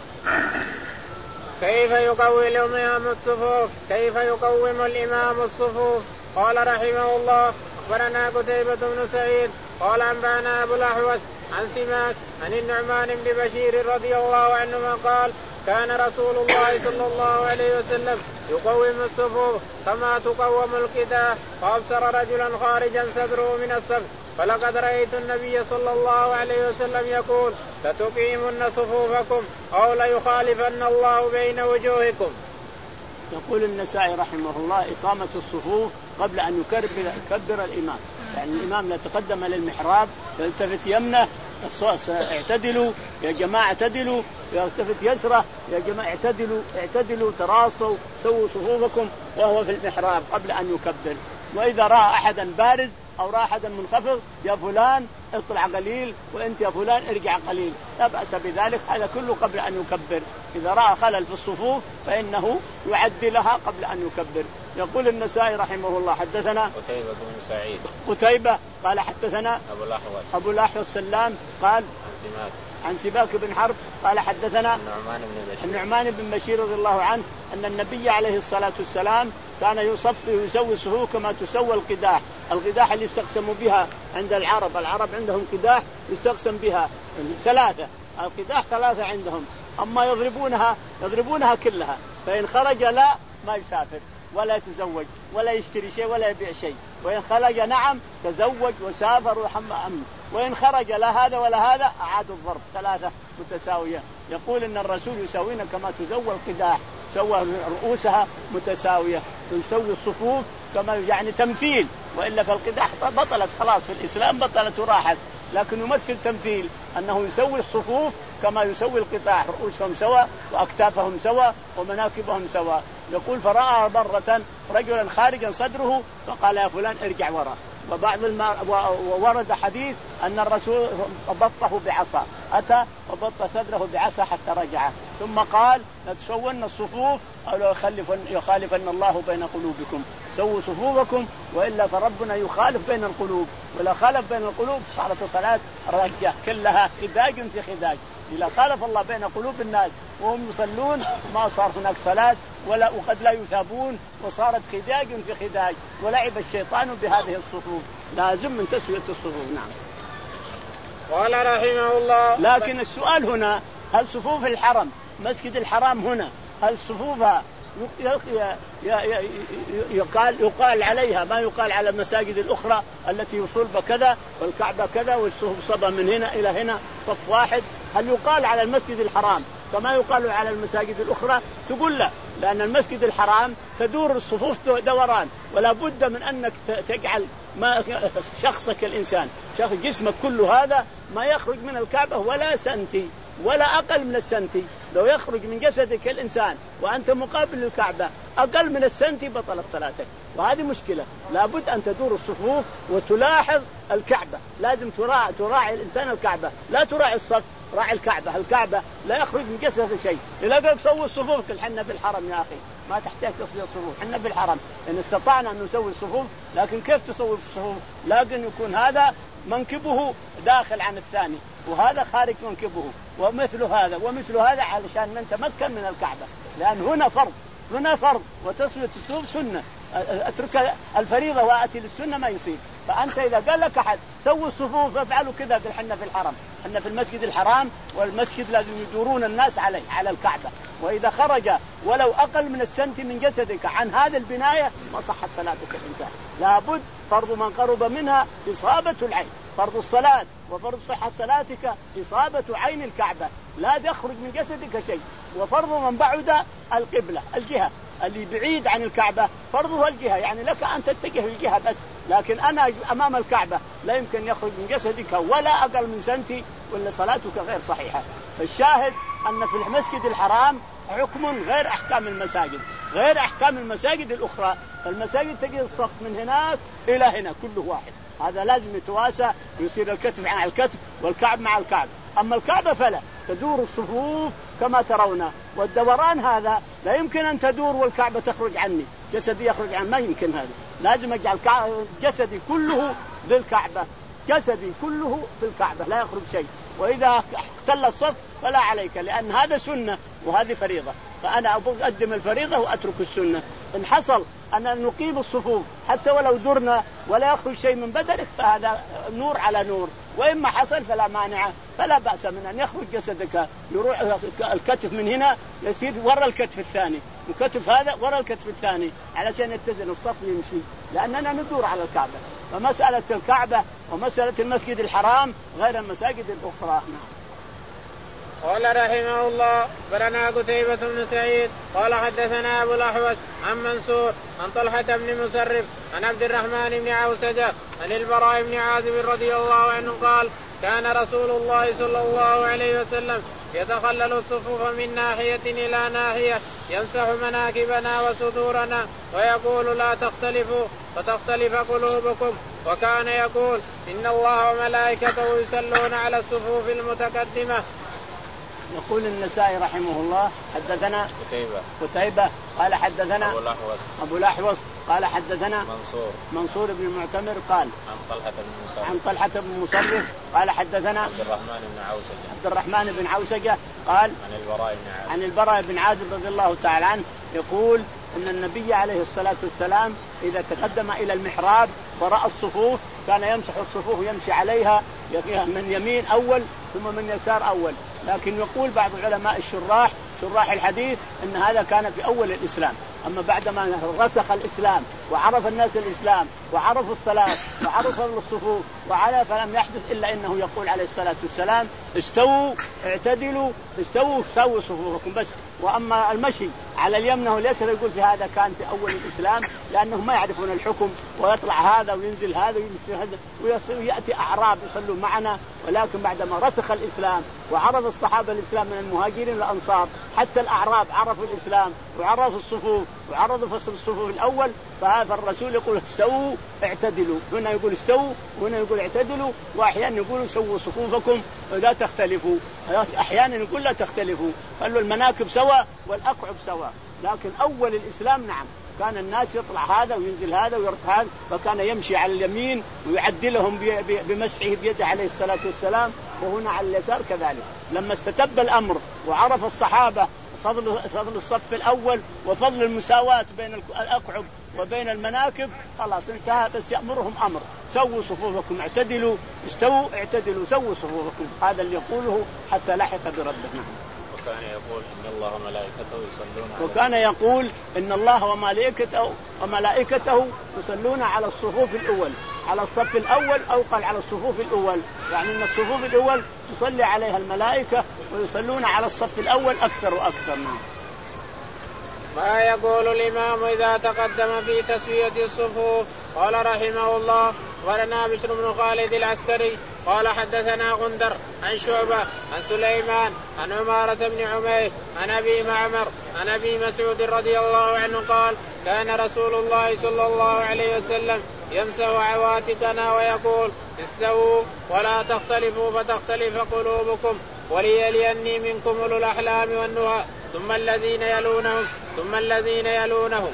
كيف يقوم الإمام الصفوف؟ كيف يقوم الإمام الصفوف؟ قال رحمه الله أخبرنا قتيبة بن سعيد قال أنبأنا أبو الأحوص عن سماك عن النعمان بن بشير رضي الله عنهما قال كان رسول الله صلى الله عليه وسلم يقوم الصفوف كما تقوم القداح، فأبصر رجلا خارجا صدره من الصف فلقد رأيت النبي صلى الله عليه وسلم يقول لتقيمن صفوفكم أو ليخالفن الله بين وجوهكم. يقول النسائي رحمه الله إقامة الصفوف قبل أن يكبر, يكبر الإمام، يعني الإمام لا تقدم للمحراب يلتفت يمنه اعتدلوا يا جماعة اعتدلوا، يلتفت يسره يا جماعة اعتدلوا اعتدلوا تراصوا سووا صفوفكم وهو في المحراب قبل أن يكبر. وإذا رأى أحدا بارز أو رأى أحدا منخفض يا فلان اطلع قليل وأنت يا فلان ارجع قليل لا بأس بذلك، هذا كله قبل أن يكبر. إذا رأى خلل في الصفوف فإنه يعدلها قبل أن يكبر. يقول النسائي رحمه الله حدثنا قتيبة بن سعيد قتيبة قال حدثنا أبو الأحوص أبو الأحوص سلام قال عن سماك عن سباك بن حرب قال حدثنا النعمان بن بشير النعمان بن بشير رضي الله عنه أن النبي عليه الصلاة والسلام كان يصف يسوي الصفوف كما تسوى القداح، القداح اللي يستقسم بها عند العرب، العرب عندهم قداح يستقسم بها ثلاثة، القداح ثلاثة عندهم، أما يضربونها يضربونها كلها، فإن خرج لا ما يسافر ولا يتزوج ولا يشتري شيء ولا يبيع شيء، وإن خرج نعم تزوج وسافر وحمى أمن، وإن خرج لا هذا ولا هذا أعاد الضرب، ثلاثة متساوية. يقول إن الرسول يسوينا كما تسوى القداح، سوى رؤوسها متساوية، يسوي الصفوف كما يعني تمثيل، وإلا فالقداح بطلت خلاص في الإسلام بطلت وراحت، لكن يمثل تمثيل أنه يسوي الصفوف كما يسوي القطاع، رؤوسهم سوا وأكتافهم سوا ومناكبهم سوا. يقول فرأى مرة رجلا خارجا صدره فقال يا فلان ارجع وراء. وبعض الماء وورد حديث أن الرسول بطه بعصا، أتى وبط صدره بعصا حتى رجع، ثم قال لا تسون الصفوف أو لا يخالفن, يخالفن الله بين قلوبكم، سووا صفوفكم وإلا فربنا يخالف بين القلوب، ولا خالف بين القلوب صارت صلاة رجة كلها خداج في خداج. إذا خالف الله بين قلوب الناس وهم يصلون ما صار هناك صلاة ولا وقد لا يثابون، وصارت خداج في خداج، ولعب الشيطان بهذه الصفوف. لازم من تسوية الصفوف. نعم. قال رحمه الله. لكن السؤال هنا هل صفوف الحرم مسجد الحرام هنا هل صفوفها يقال يقال عليها ما يقال على المساجد الأخرى التي يصلب كذا والكعبة كذا والصفوف صبا من هنا إلى هنا صف واحد؟ هل يقال على المسجد الحرام كما يقال على المساجد الأخرى؟ تقول لا، لأن المسجد الحرام تدور الصفوف دوران، ولا بد من أنك تجعل ما شخصك الإنسان شخص جسمك كله هذا ما يخرج من الكعبة ولا سنتي ولا أقل من السنتي. لو يخرج من جسدك الإنسان وأنت مقابل الكعبة أقل من السنتي بطلت صلاتك، وهذه مشكلة. لابد أن تدور الصفوف وتلاحظ الكعبة، لازم تراعي, تراعي الإنسان الكعبة، لا تراعي الصف، راعي الكعبة. الكعبة لا يخرج من جسدك شيء. إذا قالك سوي الصفوف الحنا في الحرم يا أخي ما تحتاج تصوير الصفوف، حنا في الحرم إن استطعنا أن نسوي الصفوف، لكن كيف تسوي الصفوف؟ لكن يكون هذا منكبه داخل عن الثاني وهذا خارج منكبه ومثل هذا ومثل هذا علشان نتمكن من الكعبة، لأن هنا فرض هنا فرض وتسوية الصفوف سنة. أترك الفريضة وأتي للسنة ما يصير. فأنت إذا قال لك أحد سووا الصفوف فافعلوا كذا بالحنة في الحرم، حنا في المسجد الحرام والمسجد لازم يدورون الناس عليه على الكعبة، وإذا خرج ولو أقل من السنتي من جسدك عن هذا البناية ما صحت صلاتك الإنسان. لابد فرض من قرب منها إصابة العين، فرض الصلاة وفرض صحة صلاتك إصابة عين الكعبة، لا يخرج من جسدك شيء. وفرض من بعد القبلة الجهة اللي بعيد عن الكعبة فرضها الجهة، يعني لك أن تتجه الجهة بس، لكن أنا أمام الكعبة لا يمكن يخرج من جسدك ولا أقل من سنتي ولا صلاتك غير صحيحة. فالشاهد أن في المسجد الحرام حكم غير أحكام المساجد، غير أحكام المساجد الأخرى. فالمساجد تجي الصف من هناك إلى هنا كله واحد، هذا لازم يتواسى ويصير الكتف مع الكتف والكعب مع الكعب. أما الكعبة فلا، تدور الصفوف كما ترون، والدوران هذا لا يمكن أن تدور والكعبة تخرج عني، جسدي يخرج عن، ما يمكن هذا. لازم أجعل جسدي كله للكعبة، جسدي كله في الكعبة لا يخرج شيء. وإذا اختل الصف فلا عليك، لأن هذا سنة وهذه فريضة، فأنا أقدم الفريضة وأترك السنة. إن حصل أن نقيم الصفوف حتى ولو درنا ولا يخرج شيء من بدنك فهذا نور على نور، وإما حصل فلا مانع، فلا بأس من أن يخرج جسدك يروح الكتف من هنا يصير وراء الكتف الثاني، الكتف هذا وراء الكتف الثاني علشان يتزن الصف يمشي، لأننا ندور على الكعبة. فمسألة الكعبة ومسألة المسجد الحرام غير المساجد الأخرى. قال رحمه الله برنا قتيبة بن سعيد قال حدثنا أبو الأحوص عن منصور عن طلحة بن مسرف عن عبد الرحمن بن عوسجة عن البراء بن عازب رضي الله عنه قال كان رسول الله صلى الله عليه وسلم يتخلل الصفوف من ناحية إلى ناحية يمسح مناكبنا وصدورنا ويقول لا تختلفوا فتختلف قلوبكم، وكان يقول إن الله وملائكته يصلون على الصفوف المتقدمة. يقول النسائي رحمه الله حدثنا قتيبة قتيبة قال حدثنا أبو الأحوص أبو الأحوص قال حدثنا منصور منصور بن المعتمر قال عن طلحة بن مصرف عن طلحة بن مصرف قال حدثنا عبد الرحمن بن عوسجة عبد الرحمن بن عوسجة قال عن البراء بن عازب عن البراء بن عازب رضي الله تعالى عنه يقول أن النبي عليه الصلاة والسلام إذا تقدم إلى المحراب ورأى الصفوف كان يمسح الصفوف ويمشي عليها من يمين أول ثم من يسار أول. لكن يقول بعض علماء الشراح شراح الحديث أن هذا كان في أول الإسلام، أما بعدما رسخ الإسلام وعرف الناس الإسلام وعرفوا الصلاة وعرفوا الصفوف وعلى فلم يحدث إلا إنه يقول عليه الصلاة والسلام استووا اعتدلوا استووا سووا صفوفكم بس. وأما المشي على اليمنى واليسرى يقول في هذا كان في أول الإسلام، لأنهم ما يعرفون الحكم ويطلع هذا وينزل هذا ويأتي أعراب يصلوا معنا ولكن بعدما رسخ الإسلام وعرف الصحابة الإسلام من المهاجرين الأنصار حتى الأعراب عرفوا الإسلام وعرفوا الصفوف وعرضوا فصل الصفوف الأول، فالرسول يقول استووا اعتدلوا، هنا يقول استووا وهنا يقول اعتدلوا، وأحيانا يقول سووا صفوفكم ولا تختلفوا، أحيانا يقول لا تختلفوا، قالوا المناكب سوا والأقعب سوا. لكن أول الإسلام نعم كان الناس يطلع هذا وينزل هذا ويرتح هذا، وكان يمشي على اليمين ويعدلهم بمسحه بيده عليه الصلاة والسلام، وهنا على اليسار كذلك. لما استتب الأمر وعرف الصحابة فضل فضل الصف الأول وفضل المساواة بين الأقعب وبين المناكب، خلاص انتهى. بس يأمرهم أمر سووا صفوفكم اعتدلوا، استووا اعتدلوا، سووا صفوفكم، هذا اللي يقوله حتى لحق بربه. وكان يقول إن الله وملائكته يصلون على وكان يقول إن الله وملائكته وملائكته يصلون على الصفوف الأول، على الصف الأول، أو قال على الصفوف الأول، يعني إن الصفوف الأول تصلي عليها الملائكة ويصلون على الصف الأول أكثر وأكثر. ما يقول الإمام إذا تقدم في تسوية الصفوف؟ قال رحمه الله ورنا بشر بن خالد العسكري قال حدثنا غندر عن شعبة عن سليمان عن عمارة بن عمير عن أبي معمر عن أبي مسعود رضي الله عنه قال كان رسول الله صلى الله عليه وسلم يمسح عواتقنا ويقول استووا ولا تختلفوا فتختلف قلوبكم وليليني منكم أولو الأحلام والنهى ثم الذين يلونهم ثم الذين يلونهم.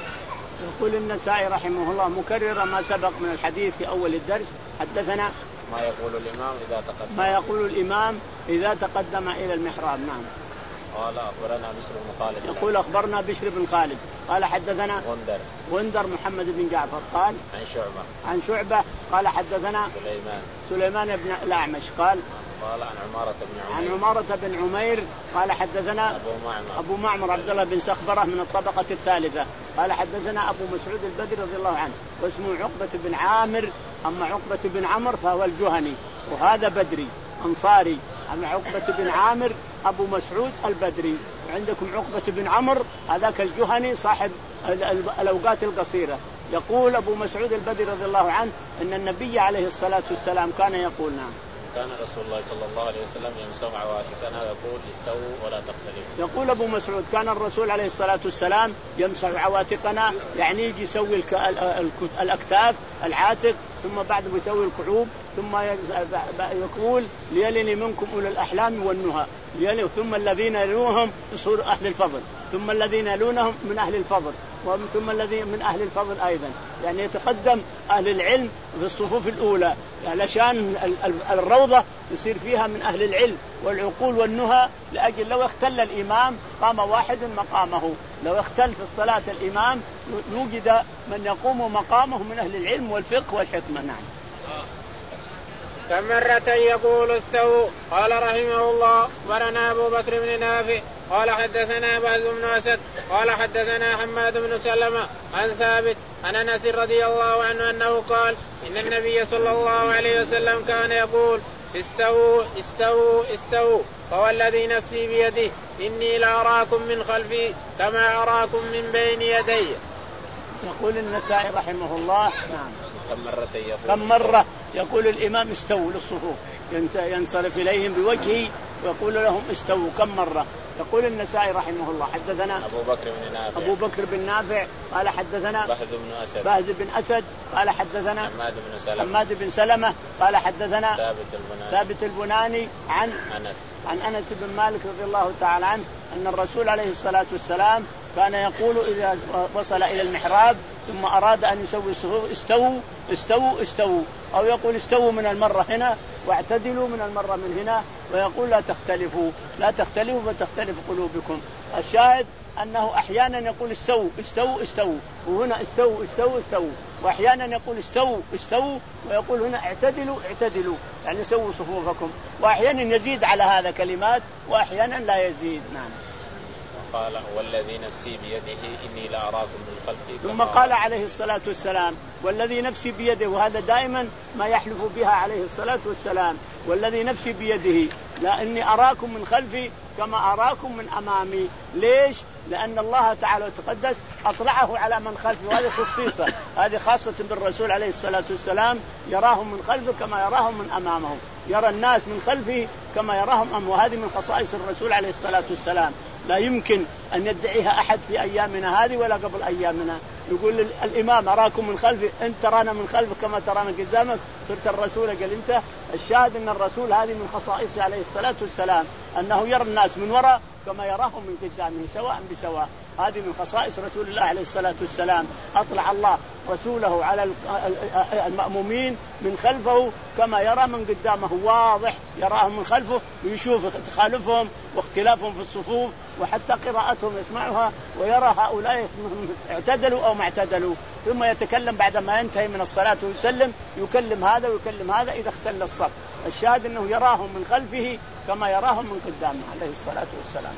يقول النسائي رحمه الله مكرر ما سبق من الحديث في أول الدرس. حدثنا ما يقول الإمام إذا تقدم ما يقول الإمام إذا تقدم إلى المحراب. نعم. قال أخبرنا بشر بن خالد. يقول أخبرنا بشر بن خالد قال حدثنا غندر غندر محمد بن جعفر قال عن شعبة عن شعبة قال حدثنا سليمان سليمان بن الأعمش قال قال عن عمارة بن عمير عن عمارة بن عمير قال حدثنا أبو معمر أبو معمر عبد الله بن سخبرة من الطبقة الثالثة قال حدثنا أبو مسعود البدري رضي الله عنه واسمه عقبة بن عامر، أما عقبة بن عمر فهو الجهني وهذا بدري أنصاري. أما عقبة بن عامر أبو مسعود البدري، عندكم عقبة بن عمر هذاك الجهني صاحب الأوقات القصيرة. يقول أبو مسعود البدري رضي الله عنه أن النبي عليه الصلاة والسلام كان يقول نعم كان رسول الله صلى الله عليه وسلم يمسح عواتقنا ويقول استووا ولا تختلفوا. يقول أبو مسعود كان الرسول عليه الصلاة والسلام يمسح عواتقنا، يعني يجي يسوي الأكتاف العاتق ثم بعد يسوي الكعوب ثم يقول ليلني منكم أولو الأحلام والنهى ثم الذين يلونهم يصير أهل الفضل ثم الذين يلونهم من أهل الفضل ثم الذين من أهل الفضل أيضا، يعني يتقدم أهل العلم في الصفوف الأولى علشان الروضة يصير فيها من أهل العلم والعقول والنهى، لأجل لو اختل الإمام قام واحد مقامه، لو اختل في الصلاة الإمام يوجد من يقوم مقامه من أهل العلم والفقه والحكمة. نعم. كم مرة يقول استووا؟ قال رحمه الله أخبرنا أبو بكر بن نافع قال حدثنا بهز بن أسد قال حدثنا حماد بن سلمة عن ثابت عن أنس رضي الله عنه أنه قال إن النبي صلى الله عليه وسلم كان يقول استووا استووا استووا فوالذي نفسي بيده إني لأراكم من خلفي كما أراكم من بين يدي. يقول النسائي رحمه الله نعم كم مرة يقول كم مرة يقول الإمام استووا للصفوف، ينصرف إليهم بوجهه ويقول لهم استووا كم مرة. يقول النسائي رحمه الله حدثنا أبو بكر بن نافع أبو بكر بن نافع قال حدثنا بهز بن أسد بهز بن أسد قال حدثنا حماد بن سلمة حماد بن سلمة قال حدثنا ثابت البناني ثابت البناني عن أنس عن أنس بن مالك رضي الله تعالى عنه أن الرسول عليه الصلاة والسلام كان يقول إذا وصل إلى المحراب ثم أراد أن يسوي الصفوف استووا استووا استووا، أو يقول استووا من المرة هنا واعتدلوا من المرة من هنا، ويقول لا تختلفوا لا تختلفوا فتختلف قلوبكم. الشاهد أنه أحيانا يقول استووا استووا استووا وهنا استووا استووا استووا، وأحيانا يقول استووا استووا ويقول هنا اعتدلوا اعتدلوا يعني سووا صفوفكم، وأحيانا يزيد على هذا كلمات وأحيانا لا يزيد. نعم. قال والذي نفسي بيده إني لأراكم من خلفي. ثم قال عليه الصلاة والسلام والذي نفسي بيده، وهذا دائما ما يحلف بها عليه الصلاة والسلام، والذي نفسي بيده لا إني أراكم من خلفي كما أراكم من أمامي. ليش؟ لأن الله تعالى وتقدس أطلعه على من خلفه، وهذه خصيصة هذه خاصة بالرسول عليه الصلاة والسلام، يراهم من خلفه كما يراهم من أمامه. يرى الناس من خلفه كما يراهم أم. وهذه من خصائص الرسول عليه الصلاة والسلام، لا يمكن أن يدعيها أحد في أيامنا هذه ولا قبل أيامنا. يقول الإمام أراكم من خلفي، أنت ترانا من خلفك كما ترانا قدامك، صرت الرسول. قال أنت الشاهد أن الرسول هذه من خصائصه عليه الصلاة والسلام، أنه يرى الناس من وراء كما يراهم من قدامه سواء بسواء. هذه من خصائص رسول الله عليه الصلاة والسلام. أطلع الله رسوله على المأمومين من خلفه كما يرى من قدامه، واضح يراهم من خلفه ويشوف تخالفهم واختلافهم في الصفوف وحتى قراءتهم يسمعها ويرى هؤلاء اعتدلوا أو ما اعتدلوا، ثم يتكلم بعد ما ينتهي من الصلاة ويسلم، يكلم هذا ويكلم هذا إذا اختل الصف. الشاهد أنه يراهم من خلفه كما يراهم من قدامه عليه الصلاة والسلام.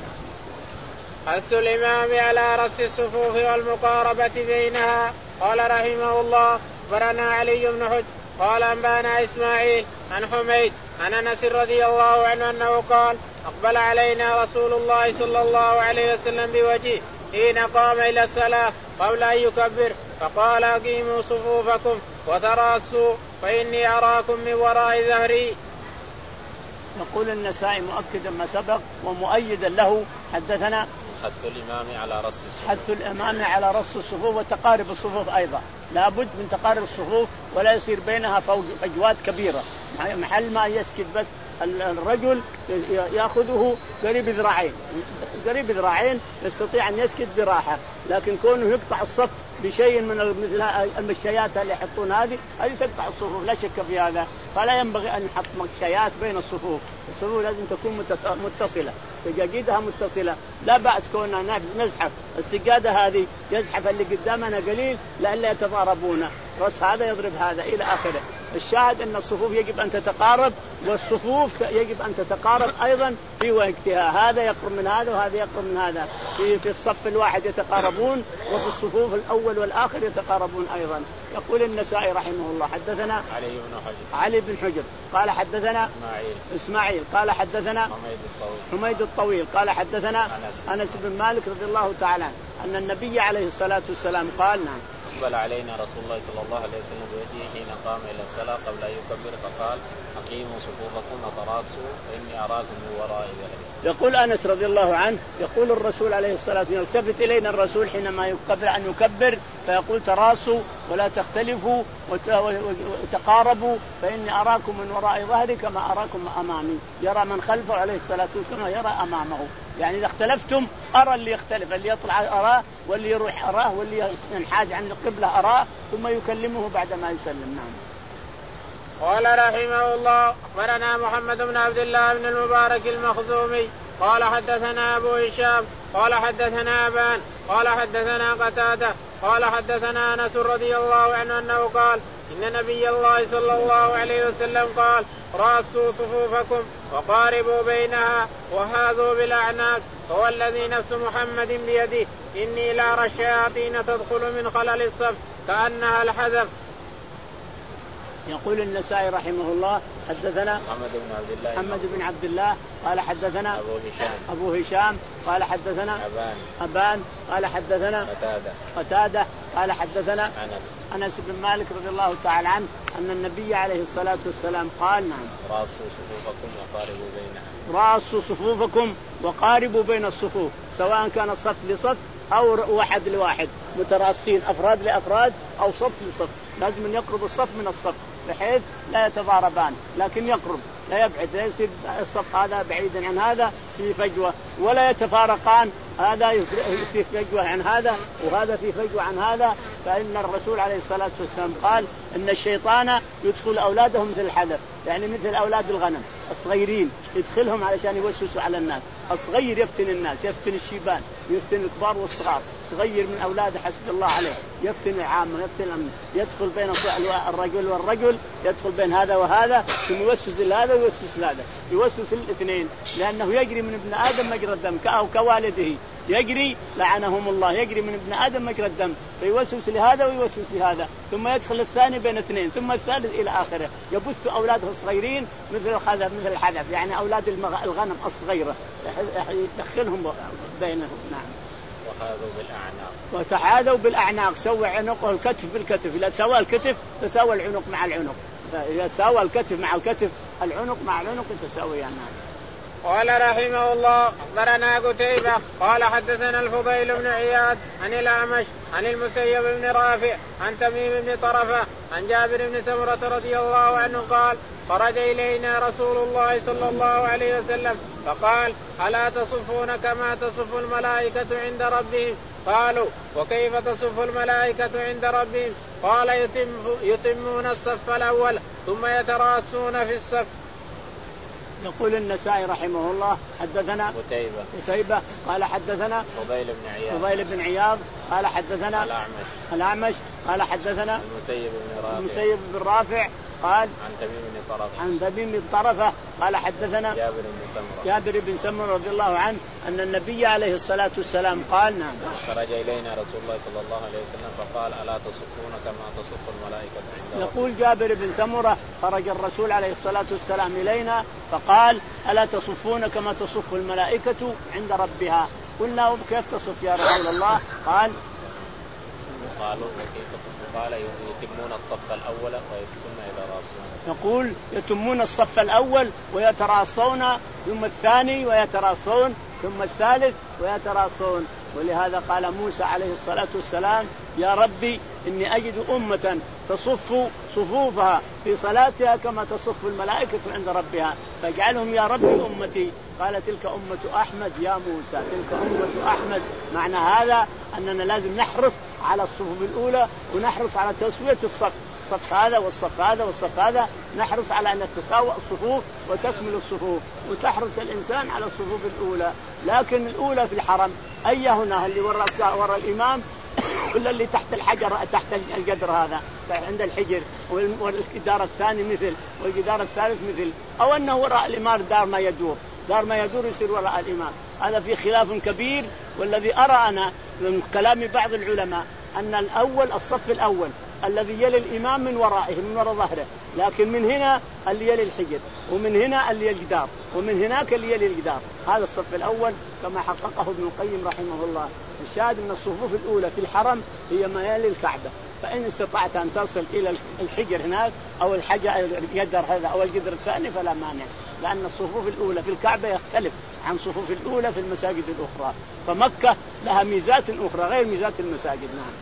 حث الإمام على رص الصفوف والمقاربة بينها. قال رحمه الله أخبرنا علي بن حجر قال أنبانا إسماعيل عن حميد عن أنس رضي الله عنه أنه قال أقبل علينا رسول الله صلى الله عليه وسلم بوجهه حين قام إلى الصلاة قبل أن يكبر فقال أقيموا صفوفكم وتراصوا فإني أراكم من وراء ظهري. يقول النسائي مؤكدا ما سبق ومؤيدا له. حدثنا حث الإمام على رص الصفوف، حث الإمام على رص الصفوف وتقارب الصفوف أيضا، لابد من تقارب الصفوف ولا يصير بينها فجوات كبيرة، محل ما يسكت بس الرجل يأخذه قريب ذراعين قريب ذراعين يستطيع أن يسكت براحة، لكن كونه يقطع الصف بشيء من مثل المشيات اللي يحطون هذه هذه تقطع الصفوف لا شك في هذا. فلا ينبغي أن نحط مشيات بين الصفوف، الصفوف لازم تكون متصلة، سجاجيدها متصلة. لا بأس كوننا نزحف السجادة هذه يزحف اللي قدامنا قليل لئلا يتضاربون، رأس هذا يضرب هذا إلى آخره. الشاهد أن الصفوف يجب أن تتقارب، والصفوف يجب أن تتقارب أيضا في وقتها، هذا يقرب من هذا وهذا يقرب من هذا، في, في الصف الواحد يتقاربون وفي الصفوف الأول والآخر يتقاربون أيضا. يقول النسائي رحمه الله حدثنا علي بن حجر علي بن حجر قال حدثنا إسماعيل إسماعيل قال حدثنا حميد الطويل حميد الطويل قال حدثنا أنس, أنس بن مالك رضي الله تعالى أن النبي عليه الصلاة والسلام قال نعم أقبل علينا رسول الله صلى الله عليه وسلم بوجهه حين قام إلى الصلاة قبل أن يكبر فقال أقيموا صفوفكم وتراصوا فإني أراكم من وراء ظهري. يقول أنس رضي الله عنه يقول الرسول عليه الصلاة والسلام يلتفت إلينا الرسول حينما يقبل أن يكبر فيقول تراصوا ولا تختلفوا وتقاربوا فإني أراكم من وراء ظهري كما أراكم أمامي. يرى من خلفه عليه الصلاة والسلام كما يرى أمامه، يعني إذا اختلفتم أرى اللي يختلف، اللي يطلع أراه واللي يروح أراه واللي ينحاز عن القبلة أراه ثم يكلمه بعد ما يسلم. نعم. قال رحمه الله أخبرنا محمد بن عبد الله بن المبارك المخزومي قال حدثنا أبو هشام قال حدثنا أبان قال حدثنا قتادة قال حدثنا أنس رضي الله عنه أنه قال إن نبي الله صلى الله عليه وسلم قال رأسوا صفوفكم وقاربوا بينها وهاذوا بالأعناق، هو الذي نفس محمد بيده إني لأرى الشياطين تدخل من خلل الصف كأنها الحذف. يقول النسائي رحمه الله حدثنا محمد بن عبد الله محمد بن عبد الله قال حدثنا أبو هشام أبو هشام قال حدثنا أبان أبان قال حدثنا قتادة قتادة قال حدثنا أنس أنس بن مالك رضي الله تعالى عنه أن النبي عليه الصلاة والسلام قال نعم رأسوا صفوفكم وقاربوا بينها رأسوا صفوفكم وقاربوا بين الصفوف، سواء كان الصف لصف أو واحد لواحد متراصين أفراد لأفراد أو صف لصف، لازم أن يقرب الصف من الصف بحيث لا يتضاربان، لكن يقرب لا يبعد، لا يصير الصف هذا بعيدا عن هذا في فجوة ولا يتفارقان، هذا في فجوة عن هذا وهذا في فجوة عن هذا. فإن الرسول عليه الصلاة والسلام قال إن الشيطان يدخل أولاده مثل الحذر، يعني مثل أولاد الغنم الصغيرين يدخلهم علشان يوسوسوا على الناس. الصغير يفتن الناس، يفتن الشيبان، يفتن الكبار والصغار، صغير من أولاده حسب الله عليه يفتن العامة، يفتن الأمن، يدخل بين الرجل والرجل، يدخل بين هذا وهذا ثم يوسوس هذا ويوسوس هذا، يوسوس الاثنين، لأنه يجري من ابن آدم مجرى الدم أو كوالده يجري لعنهم الله، يجري من ابن آدم مجرى الدم، فيوسوس لهذا ويوسوس لهذا، ثم يدخل الثاني بين اثنين ثم الثالث إلى آخره، يبث أولاده الصغيرين مثل الحذف مثل الحذف يعني أولاد الغنم الصغيرة يدخلهم بينهم. نعم. وهذوا بالأعناق وتحاذوا بالأعناق، سوى عنقه الكتف بالكتف، إذا تساوى الكتف تساوى العنق مع العنق، إذا تساوى الكتف مع الكتف العنق مع العنق يتساويان. قال رحمه الله أخبرنا قتيبة قال حدثنا الفضيل بن عياد عن الأعمش عن المسيب بن رافع عن تميم بن طرفة عن جابر بن سمرة رضي الله عنه قال خرج إلينا رسول الله صلى الله عليه وسلم فقال ألا تصفون كما تصف الملائكة عند ربهم؟ قالوا وكيف تصف الملائكة عند ربهم؟ قال يتم يتمون الصف الأول ثم يتراصون في الصف. يقول النسائي رحمه الله حدثنا قتيبة قتيبة قال حدثنا فضيل بن عياض فضيل بن عياض قال حدثنا الأعمش الأعمش قال حدثنا المسيب بن رافع المسيب بن رافع قال عن تميم بن طرفة عن تميم بن طرفة قال حدثنا جابر بن سمرة جابر بن سمرة رضي الله عنه أن النبي عليه الصلاة والسلام قال نعم خرج إلينا رسول الله صلى الله عليه وسلم فقال ألا تصفون كما تصف الملائكة عند ربهم؟ يقول جابر بن سمرة خرج الرسول عليه الصلاة والسلام إلينا فقال ألا تصفون كما تصف الملائكة عند ربها؟ قلنا كيف تصف يا رسول الله؟ قال قالوا وكيف تصف؟ قال يتمون الصف الأول ويتمون يتراصون. يقول يتمون الصف الأول ويتراصون ثم الثاني ويتراصون ثم الثالث ويتراصون. ولهذا قال موسى عليه الصلاة والسلام يا ربي إني أجد أمة تصف صفوفها في صلاتها كما تصف الملائكة عند ربها فاجعلهم يا ربي أمتي. قال تلك أمة أحمد يا موسى تلك أمة أحمد. معنى هذا أننا لازم نحرص على الصفوف الأولى ونحرص على تسوية الصف الصف هذا والصف هذا والصف هذا نحرص على أن تتساوى الصفوف وتكمل الصفوف وتحرص الإنسان على الصفوف الأولى. لكن الأولى في الحرم أي هنا اللي وراء وراء الإمام ولا اللي تحت الحجر تحت الجدر هذا عند الحجر والجدار الثاني مثل والجدار الثالث مثل أو أنه وراء الإمام دار ما يدور دار ما يدور يصير وراء الإمام. هذا في خلاف كبير. والذي أرى أنا من كلام بعض العلماء أن الأول الصف الأول الذي يلي الإمام من ورائه من وراء ظهره لكن من هنا اللي يلي الحجر ومن هنا اللي يلي الجدار ومن هناك اللي يلي الجدار. هذا الصف الأول كما حققه ابن القيم رحمه الله. الشاهد أن الصفوف الأولى في الحرم هي ما يلي الكعبة فإن استطعت أن تصل إلى الحجر هناك أو الحجر الجدر هذا أو الجدر الثاني فلا مانع لأن الصفوف الأولى في الكعبة يختلف عن صفوف الأولى في المساجد الأخرى. فمكة لها ميزات أخرى غير ميزات المساجد. نعم.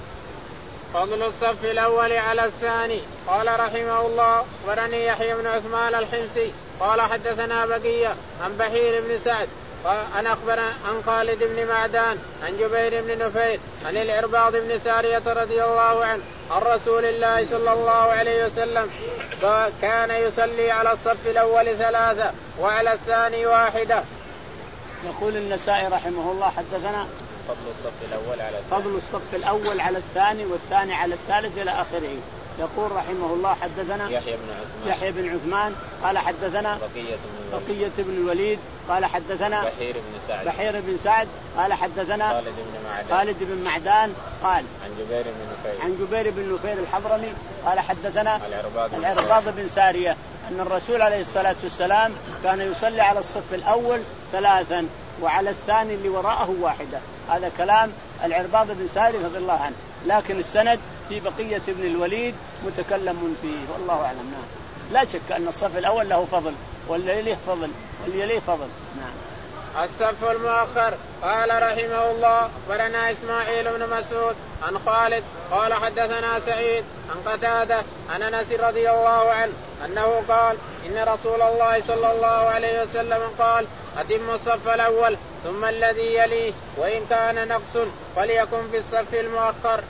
فضل الصف الأول على الثاني. قال رحمه الله أخبرني يحيى بن عثمان الحمصي قال حدثنا بقية عن بحير بن سعد عن أخبر عن خالد بن معدان عن جبير بن نفير عن العرباض بن سارية رضي الله عنه عن رسول الله صلى الله عليه وسلم كان يصلي على الصف الأول ثلاثة وعلى الثاني واحدة. يقول النسائي رحمه الله حدثنا فضل الصف الأول على الثاني فضل الصف الأول على الثاني والثاني على الثالث إلى آخره. يقول رحمه الله حدثنا يحيى بن عثمان يحيى بن عثمان قال حدثنا بقية بن بقية بن الوليد قال حدثنا بحير بن سعد بحير بن سعد قال حدثنا خالد بن معدان خالد بن معدان قال عن جبير بن نفير عن جبير بن نفير الحضرمي قال حدثنا العرباض العرباض بن سارية أن الرسول عليه الصلاة والسلام كان يصلي على الصف الأول ثلاثا وعلى الثاني اللي وراءه واحدة. هذا كلام العرباض بن سارية رضي الله عنه لكن السند في بقية بن الوليد متكلم فيه والله أعلم. نعم. لا شك أن الصف الأول له فضل واللي يليه فضل واللي يليه فضل. نعم. الصف المؤخر. قال رحمه الله أخبرنا إسماعيل بن مسعود عن خالد قال حدثنا سعيد عن قتادة عن أنس رضي الله عنه أنه قال إن رسول الله صلى الله عليه وسلم قال أتم الصف الأول ثم الذي يليه وإن كان نقص فليكن في الصف المؤخر.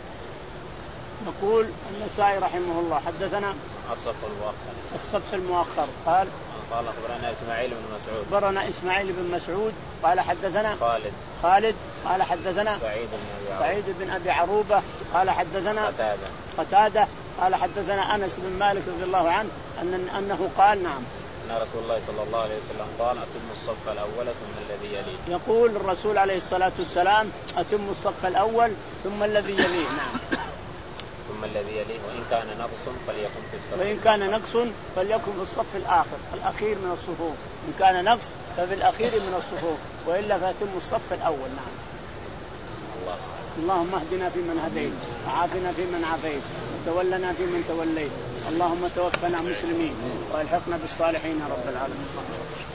يقول النسائي رحمه الله حدثنا الصف المؤخر الصف المؤخر قال قال أخبرنا إسماعيل بن مسعود أخبرنا إسماعيل بن مسعود قال حدثنا خالد خالد قال حدثنا سعيد بن سعيد بن أبي عروبة قال حدثنا قتادة قتادة قال حدثنا أنس بن مالك رضي الله عنه أن أنه قال نعم أن رسول الله صلى الله عليه وسلم قال أتم الصف الأول ثم الذي يليه. يقول الرسول عليه الصلاة والسلام أتم الصف الأول ثم الذي يليه. نعم. ثم الذي يليه وإن كان نقص فليكن في الصف وإن كان نقص فليكن في الصف الآخر الأخير من الصفوف. إن كان نقص ففي الأخير من الصفوف وإلا فأتم الصف الأول. نعم. الله. اللهم اهدنا فيمن هديت وعافنا فيمن عافيت وتولنا فيمن توليت اللهم توفنا مسلمين والحقنا بالصالحين يا رب العالمين.